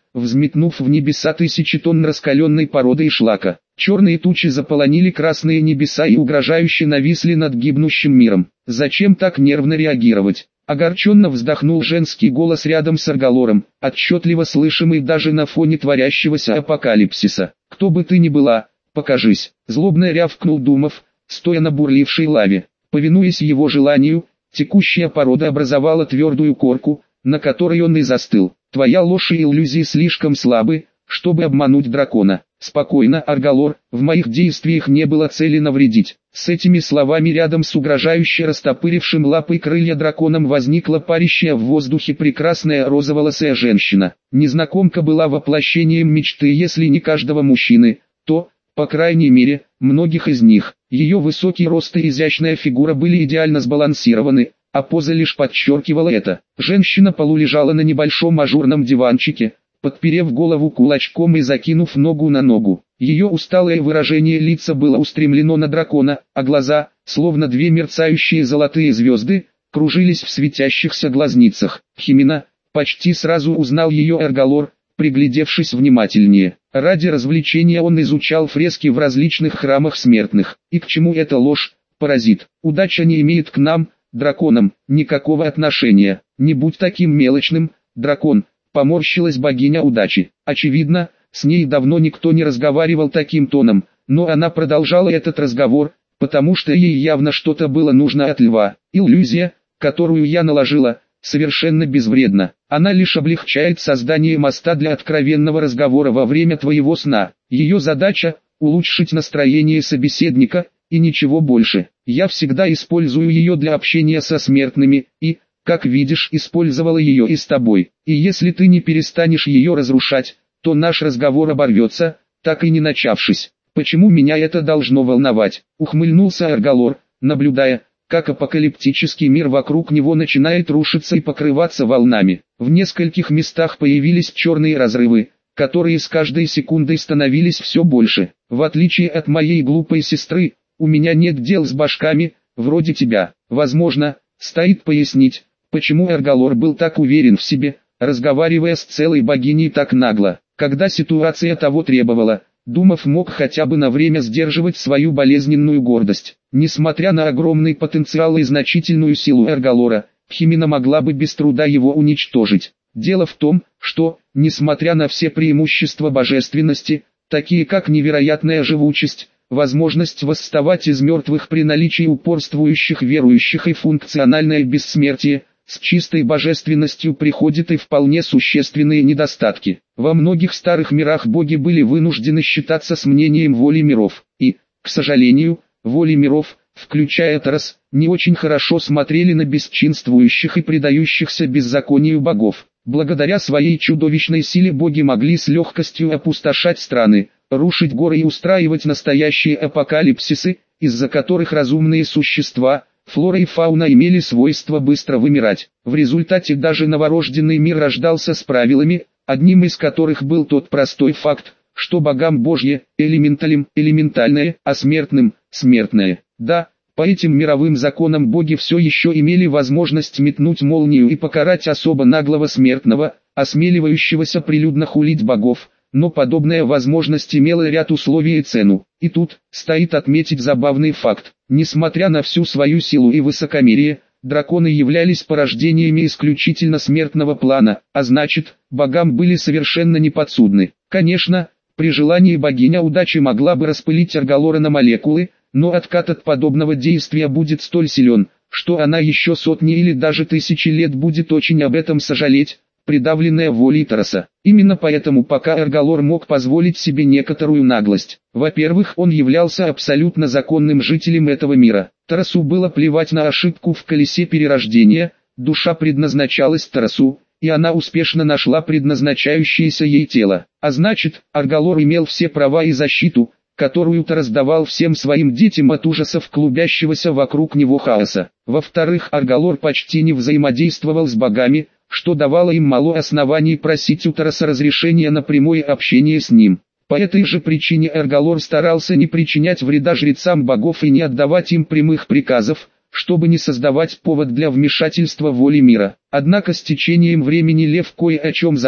A: взметнув в небеса тысячи тонн раскаленной породы и шлака. Черные тучи заполонили красные небеса и угрожающе нависли над гибнущим миром. Зачем так нервно реагировать? Огорченно вздохнул женский голос рядом с Аргалором, отчетливо слышимый даже на фоне творящегося апокалипсиса. «Кто бы ты ни была, покажись!» Злобно рявкнул Думов, стоя на бурлившей лаве. Повинуясь его желанию, текущая порода образовала твердую корку, на которой он и застыл. «Твоя ложь и иллюзии слишком слабы, чтобы обмануть дракона. Спокойно, Аргалор, в моих действиях не было цели навредить». С этими словами рядом с угрожающе растопырившим лапой крылья драконом возникла парящая в воздухе прекрасная розоволосая женщина. Незнакомка была воплощением мечты, если не каждого мужчины, то, по крайней мере, многих из них. Ее высокий рост и изящная фигура были идеально сбалансированы, а поза лишь подчеркивала это. Женщина полулежала на небольшом ажурном диванчике, подперев голову кулачком и закинув ногу на ногу. Ее усталое выражение лица было устремлено на дракона, а глаза, словно две мерцающие золотые звезды, кружились в светящихся глазницах. Химена, почти сразу узнал ее Аргалор, приглядевшись внимательнее. Ради развлечения он изучал фрески в различных храмах смертных. И к чему эта ложь, паразит? Удача не имеет к нам, драконам, никакого отношения. Не будь таким мелочным, дракон. Поморщилась богиня удачи. Очевидно, с ней давно никто не разговаривал таким тоном, но она продолжала этот разговор, потому что ей явно что-то было нужно от льва. Иллюзия, которую я наложила, совершенно безвредна. Она лишь облегчает создание моста для откровенного разговора во время твоего сна. Ее задача – улучшить настроение собеседника, и ничего больше. Я всегда использую ее для общения со смертными, и, как видишь, использовала ее и с тобой. И если ты не перестанешь ее разрушать, то наш разговор оборвется, так и не начавшись. Почему меня это должно волновать? Ухмыльнулся Аргалор, наблюдая, как апокалиптический мир вокруг него начинает рушиться и покрываться волнами. В нескольких местах появились черные разрывы, которые с каждой секундой становились все больше. В отличие от моей глупой сестры, у меня нет дел с башками, вроде тебя. Возможно, стоит пояснить, почему Аргалор был так уверен в себе, разговаривая с целой богиней так нагло. Когда ситуация того требовала, Думов мог хотя бы на время сдерживать свою болезненную гордость. Несмотря на огромный потенциал и значительную силу Аргалора, Химена могла бы без труда его уничтожить. Дело в том, что, несмотря на все преимущества божественности, такие как невероятная живучесть, возможность восставать из мертвых при наличии упорствующих верующих и функциональное бессмертие, с чистой божественностью приходят и вполне существенные недостатки. Во многих старых мирах боги были вынуждены считаться с мнением воли миров, и, к сожалению, воли миров, включая Тарас, не очень хорошо смотрели на бесчинствующих и предающихся беззаконию богов. Благодаря своей чудовищной силе боги могли с легкостью опустошать страны, рушить горы и устраивать настоящие апокалипсисы, из-за которых разумные существа, флора и фауна имели свойство быстро вымирать. В результате даже новорожденный мир рождался с правилами, одним из которых был тот простой факт, что богам Божье, элементалям элементальное, а смертным смертное. Да, по этим мировым законам боги все еще имели возможность метнуть молнию и покарать особо наглого смертного, осмеливающегося прилюдно хулить богов, но подобная возможность имела ряд условий и цену. И тут стоит отметить забавный факт. Несмотря на всю свою силу и высокомерие, драконы являлись порождениями исключительно смертного плана, а значит, богам были совершенно неподсудны. Конечно, при желании богиня удачи могла бы распылить Аргалора на молекулы, но откат от подобного действия будет столь силен, что она еще сотни или даже тысячи лет будет очень об этом сожалеть, придавленная волей Тараса. Именно поэтому пока Аргалор мог позволить себе некоторую наглость. Во-первых, он являлся абсолютно законным жителем этого мира. Тарасу было плевать на ошибку в колесе перерождения, душа предназначалась Тарасу, и она успешно нашла предназначающееся ей тело. А значит, Аргалор имел все права и защиту, которую Тарас давал всем своим детям от ужасов клубящегося вокруг него хаоса. Во-вторых, Аргалор почти не взаимодействовал с богами, что давало им мало оснований просить у Тараса разрешения на прямое общение с ним. По этой же причине Аргалор старался не причинять вреда жрецам богов и не отдавать им прямых приказов, чтобы не создавать повод для вмешательства воли мира. Однако с течением времени Лев кое о чем забыл,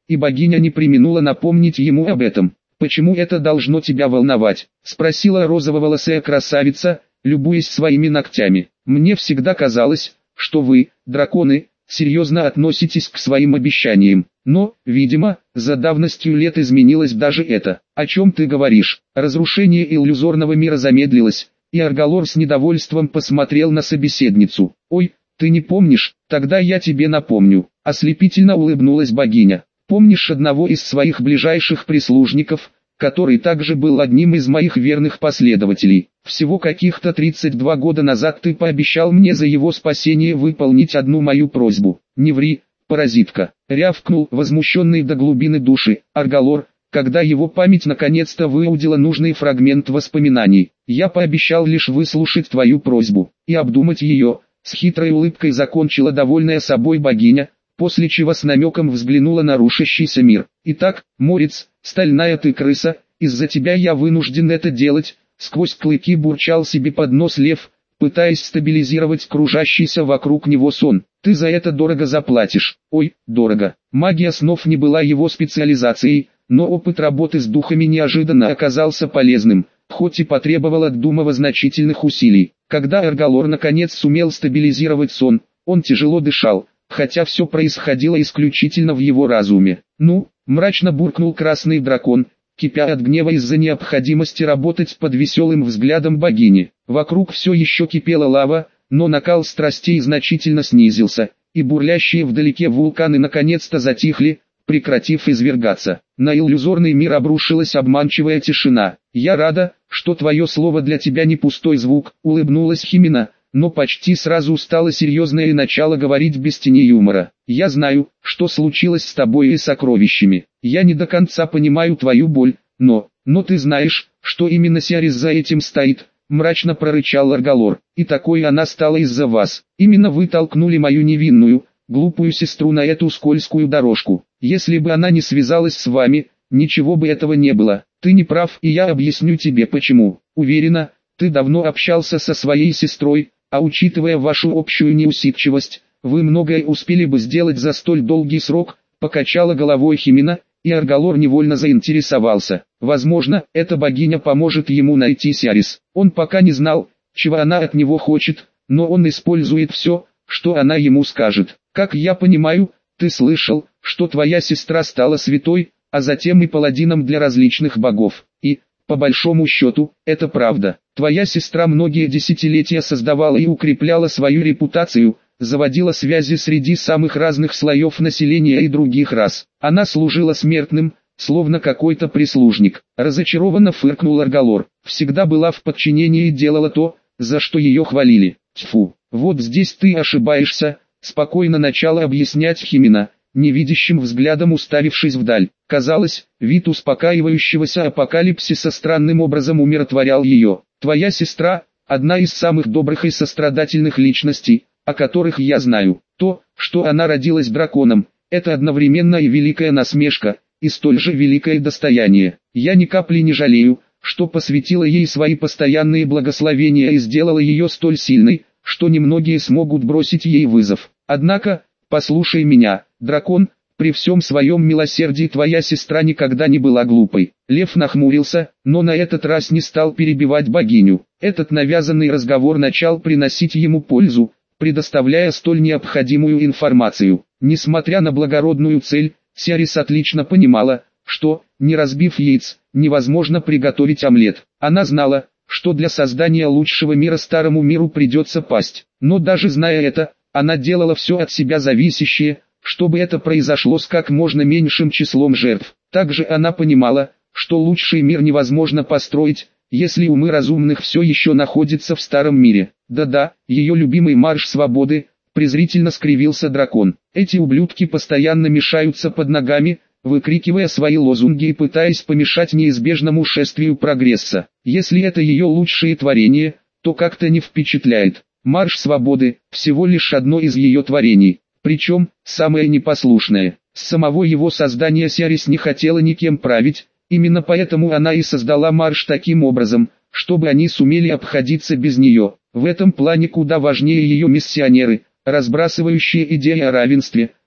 A: и богиня не преминула напомнить ему об этом. «Почему это должно тебя волновать?» – спросила розововолосая красавица, любуясь своими ногтями. «Мне всегда казалось, что вы, драконы, серьезно относитесь к своим обещаниям. Но, видимо, за давностью лет изменилось даже это. О чем ты говоришь?» Разрушение иллюзорного мира замедлилось, и Аргалор с недовольством посмотрел на собеседницу. «Ой, ты не помнишь? Тогда я тебе напомню». Ослепительно улыбнулась богиня. «Помнишь одного из своих ближайших прислужников, который также был одним из моих верных последователей? Всего каких-то 32 года назад ты пообещал мне за его спасение выполнить одну мою просьбу. Не ври, паразитка!» Рявкнул возмущенный до глубины души Аргалор, когда его память наконец-то выудила нужный фрагмент воспоминаний. «Я пообещал лишь выслушать твою просьбу и обдумать ее», с хитрой улыбкой закончила довольная собой богиня, после чего с намеком взглянула на рушащийся мир. «Итак, Морец, стальная ты крыса, из-за тебя я вынужден это делать», сквозь клыки бурчал себе под нос лев, пытаясь стабилизировать кружащийся вокруг него сон. «Ты за это дорого заплатишь». «Ой, дорого». Магия снов не была его специализацией, но опыт работы с духами неожиданно оказался полезным, хоть и потребовал от Думова значительных усилий. Когда Аргалор наконец сумел стабилизировать сон, он тяжело дышал, хотя все происходило исключительно в его разуме. «Ну», мрачно буркнул красный дракон, кипя от гнева из-за необходимости работать под веселым взглядом богини. Вокруг все еще кипела лава, но накал страстей значительно снизился, и бурлящие вдалеке вулканы наконец-то затихли, прекратив извергаться. На иллюзорный мир обрушилась обманчивая тишина. «Я рада, что твое слово для тебя не пустой звук», улыбнулась Химена, но почти сразу стало серьезное и начало говорить без тени юмора. «Я знаю, что случилось с тобой и сокровищами. Я не до конца понимаю твою боль, но ты знаешь, что именно Сиарис за этим стоит», мрачно прорычал Аргалор. «И такой она стала из-за вас. Именно вы толкнули мою невинную, глупую сестру на эту скользкую дорожку. Если бы она не связалась с вами, ничего бы этого не было. Ты не прав, и я объясню тебе почему. Уверена, ты давно общался со своей сестрой, а учитывая вашу общую неусидчивость, вы многое успели бы сделать за столь долгий срок», покачала головой Химена, и Аргалор невольно заинтересовался. Возможно, эта богиня поможет ему найти Сиарис. Он пока не знал, чего она от него хочет, но он использует все, что она ему скажет. «Как я понимаю, ты слышал, что твоя сестра стала святой, а затем и паладином для различных богов. И, по большому счету, это правда. Твоя сестра многие десятилетия создавала и укрепляла свою репутацию, заводила связи среди самых разных слоев населения и других рас. Она служила смертным, словно какой-то прислужник». Разочарованно фыркнул Аргалор. «Всегда была в подчинении и делала то, за что ее хвалили». «Тьфу, вот здесь ты ошибаешься», спокойно начала объяснять Химена, невидящим взглядом уставившись вдаль. Казалось, вид успокаивающегося апокалипсиса странным образом умиротворял ее. «Твоя сестра – одна из самых добрых и сострадательных личностей, о которых я знаю. То, что она родилась драконом, это одновременно и великая насмешка, и столь же великое достояние. Я ни капли не жалею, что посвятила ей свои постоянные благословения и сделала ее столь сильной, что немногие смогут бросить ей вызов. Однако, послушай меня, дракон, при всем своем милосердии твоя сестра никогда не была глупой». Лев нахмурился, но на этот раз не стал перебивать богиню. Этот навязанный разговор начал приносить ему пользу, предоставляя столь необходимую информацию. Несмотря на благородную цель, Сиарис отлично понимала, что, не разбив яиц, невозможно приготовить омлет. Она знала, что для создания лучшего мира старому миру придется пасть. Но даже зная это, она делала все от себя зависящее, чтобы это произошло с как можно меньшим числом жертв. Также она понимала, что лучший мир невозможно построить, если умы разумных все еще находятся в старом мире. Да-да, ее любимый марш свободы, презрительно скривился дракон. Эти ублюдки постоянно мешаются под ногами, выкрикивая свои лозунги и пытаясь помешать неизбежному шествию прогресса. Если это ее лучшие творения, то как-то не впечатляет. Марш свободы – всего лишь одно из ее творений, причем, самое непослушное. С самого его создания Сиарис не хотела никем править, именно поэтому она и создала марш таким образом, чтобы они сумели обходиться без нее. В этом плане куда важнее ее миссионеры, разбрасывающие идеи о равенстве,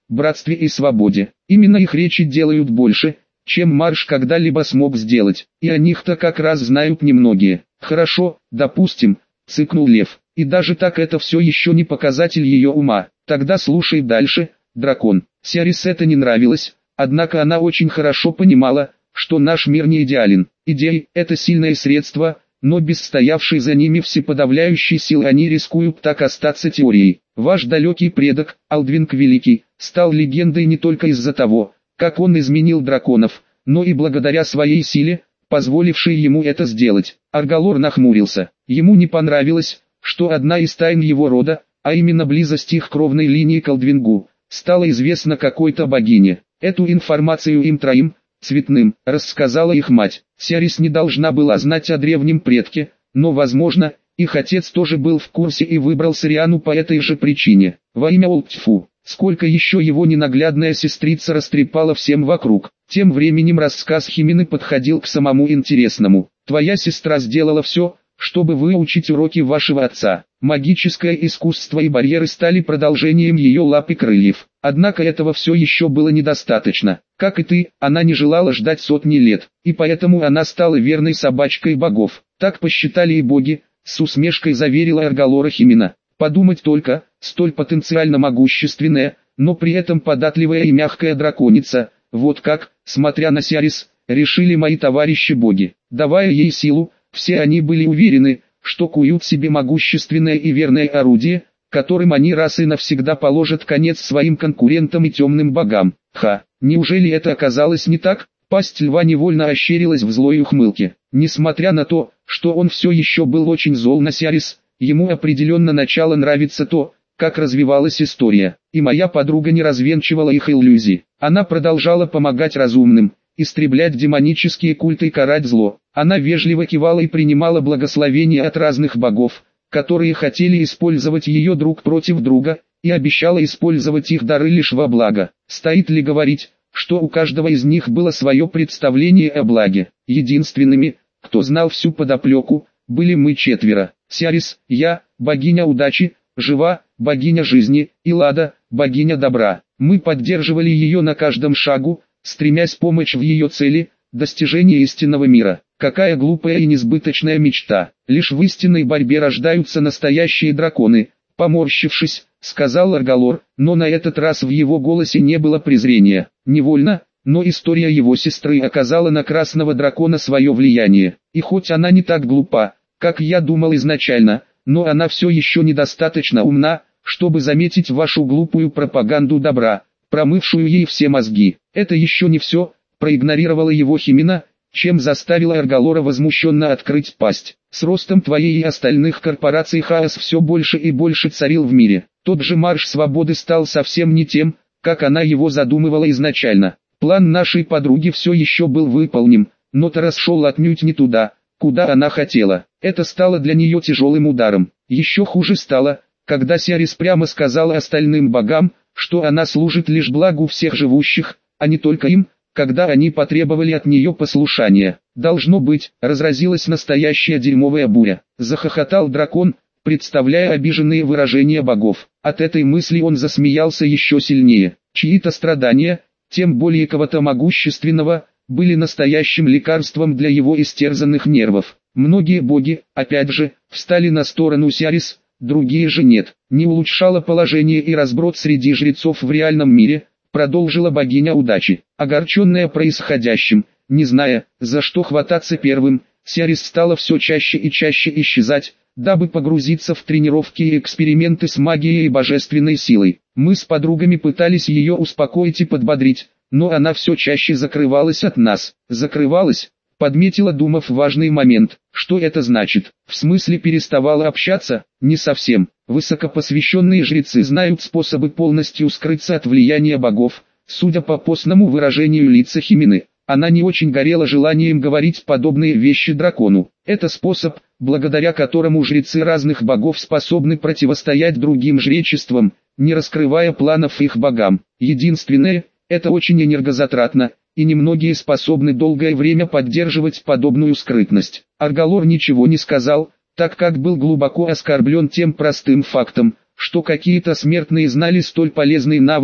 A: братстве и свободе. Именно их речи делают больше, чем Марш когда-либо смог сделать, и о них-то как раз знают немногие. Хорошо, допустим, цыкнул Лев, и даже так это все еще не показатель ее ума. Тогда слушай дальше, дракон. Сиарис это не нравилось, однако она очень хорошо понимала, что наш мир не идеален. Идеи – это сильное средство, но без стоявшей за ними всеподавляющей силы они рискуют так остаться теорией. Ваш далекий предок, Алдвинг Великий, стал легендой не только из-за того, как он изменил драконов, но и благодаря своей силе, позволившей ему это сделать. Аргалор нахмурился. Ему не понравилось, что одна из тайн его рода, а именно близость их кровной линии к Алдвингу, стала известна какой-то богине. Эту информацию им троим, цветным, рассказала их мать. Сиарис не должна была знать о древнем предке, но возможно, их отец тоже был в курсе и выбрал Сириану по этой же причине. Во имя Олтфу. Сколько еще его ненаглядная сестрица растрепала всем вокруг. Тем временем рассказ Химины подходил к самому интересному. Твоя сестра сделала все, чтобы выучить уроки вашего отца. Магическое искусство и барьеры стали продолжением ее лап и крыльев. Однако этого все еще было недостаточно. Как и ты, она не желала ждать сотни лет, и поэтому она стала верной собачкой богов. Так посчитали и боги, с усмешкой заверила Аргалора Химина. Подумать только, столь потенциально могущественная, но при этом податливая и мягкая драконица, вот как, смотря на Сиарис, решили мои товарищи-боги. Давая ей силу, все они были уверены, что куют себе могущественное и верное орудие, которым они раз и навсегда положат конец своим конкурентам и темным богам. Ха, неужели это оказалось не так? Пасть льва невольно ощерилась в злой ухмылке. Несмотря на то, что он все еще был очень зол на Сиарис, ему определенно начало нравиться то, как развивалась история. И моя подруга не развенчивала их иллюзий. Она продолжала помогать разумным, истреблять демонические культы и карать зло. Она вежливо кивала и принимала благословения от разных богов, которые хотели использовать ее друг против друга, и обещала использовать их дары лишь во благо. Стоит ли говорить, что у каждого из них было свое представление о благе? Единственными, кто знал всю подоплеку, были мы четверо. Сиарис, я, богиня удачи, Жива, богиня жизни, и Лада, богиня добра. Мы поддерживали ее на каждом шагу, стремясь помочь в ее цели, достижении истинного мира. Какая глупая и несбыточная мечта. Лишь в истинной борьбе рождаются настоящие драконы. Поморщившись, сказал Аргалор, но на этот раз в его голосе не было презрения. Невольно, но история его сестры оказала на красного дракона свое влияние. И хоть она не так глупа, как я думал изначально, но она все еще недостаточно умна, чтобы заметить вашу глупую пропаганду добра, промывшую ей все мозги. Это еще не все, проигнорировала его Химина, чем заставила Аргалора возмущенно открыть пасть. С ростом твоей и остальных корпораций хаос все больше и больше царил в мире. Тот же марш свободы стал совсем не тем, как она его задумывала изначально. План нашей подруги все еще был выполнен, но Тарас шел отнюдь не туда, куда она хотела. Это стало для нее тяжелым ударом. Еще хуже стало, когда Сиарис прямо сказала остальным богам, что она служит лишь благу всех живущих, а не только им, когда они потребовали от нее послушания. Должно быть, разразилась настоящая дерьмовая буря. Захохотал дракон, представляя обиженные выражения богов. От этой мысли он засмеялся еще сильнее. Чьи-то страдания, тем более кого-то могущественного, были настоящим лекарством для его истерзанных нервов. Многие боги, опять же, встали на сторону Сиарис, другие же нет. Не улучшало положение и разброд среди жрецов в реальном мире, продолжила богиня удачи. Огорченная происходящим, не зная, за что хвататься первым, Сиарис стала все чаще и чаще исчезать, дабы погрузиться в тренировки и эксперименты с магией и божественной силой. Мы с подругами пытались ее успокоить и подбодрить, но она все чаще закрывалась от нас. Закрывалась, подметила, думав важный момент. Что это значит? В смысле переставала общаться? Не совсем. Высокопосвященные жрецы знают способы полностью скрыться от влияния богов. Судя по постному выражению лица Химины, она не очень горела желанием говорить подобные вещи дракону. Это способ, благодаря которому жрецы разных богов способны противостоять другим жречествам, не раскрывая планов их богам. Единственное, это очень энергозатратно, и немногие способны долгое время поддерживать подобную скрытность. Аргалор ничего не сказал, так как был глубоко оскорблен тем простым фактом, что какие-то смертные знали столь полезный навык,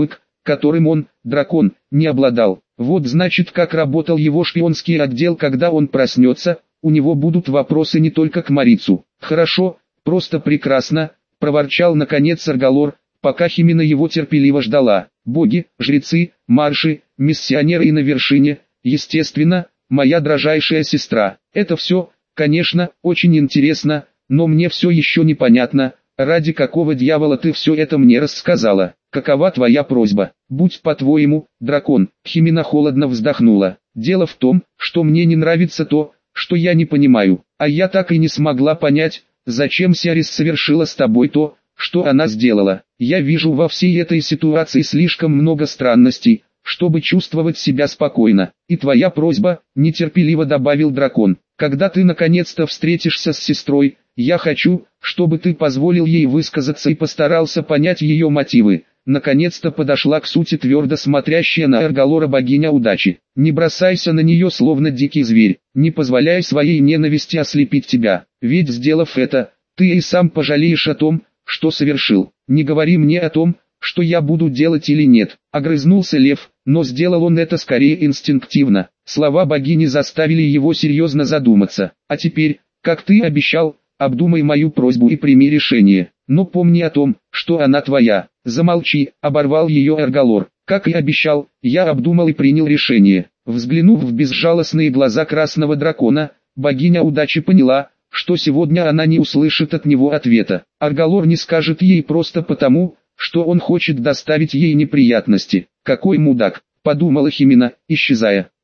A: которым он, дракон, не обладал. Вот значит, как работал его шпионский отдел. Когда он проснется, у него будут вопросы не только к Марицу. «Хорошо, просто прекрасно», — проворчал наконец Аргалор, пока Химена его терпеливо ждала. «Боги, жрецы, марши, миссионеры и на вершине, естественно, моя дрожайшая сестра. Это все, конечно, очень интересно, но мне все еще непонятно, ради какого дьявола ты все это мне рассказала. Какова твоя просьба? Будь по-твоему, дракон». Химена холодно вздохнула. «Дело в том, что мне не нравится то, что я не понимаю, а я так и не смогла понять, зачем Сиарис совершила с тобой то, что она сделала. Я вижу во всей этой ситуации слишком много странностей, чтобы чувствовать себя спокойно. И твоя просьба, нетерпеливо добавил дракон, когда ты наконец-то встретишься с сестрой, я хочу, чтобы ты позволил ей высказаться и постарался понять ее мотивы. Наконец-то подошла к сути твердо смотрящая на Аргалора богиня удачи. Не бросайся на нее словно дикий зверь, не позволяй своей ненависти ослепить тебя, ведь сделав это, ты и сам пожалеешь о том, что совершил. Не говори мне о том, что я буду делать или нет. Огрызнулся лев, но сделал он это скорее инстинктивно. Слова богини заставили его серьезно задуматься. А теперь, как ты обещал, обдумай мою просьбу и прими решение. Но помни о том, что она твоя. Замолчи, оборвал ее Аргалор. Как и обещал, я обдумал и принял решение. Взглянув в безжалостные глаза красного дракона, богиня удачи поняла, что сегодня она не услышит от него ответа. Аргалор не скажет ей просто потому, что он хочет доставить ей неприятности. Какой мудак, подумала Химена, исчезая.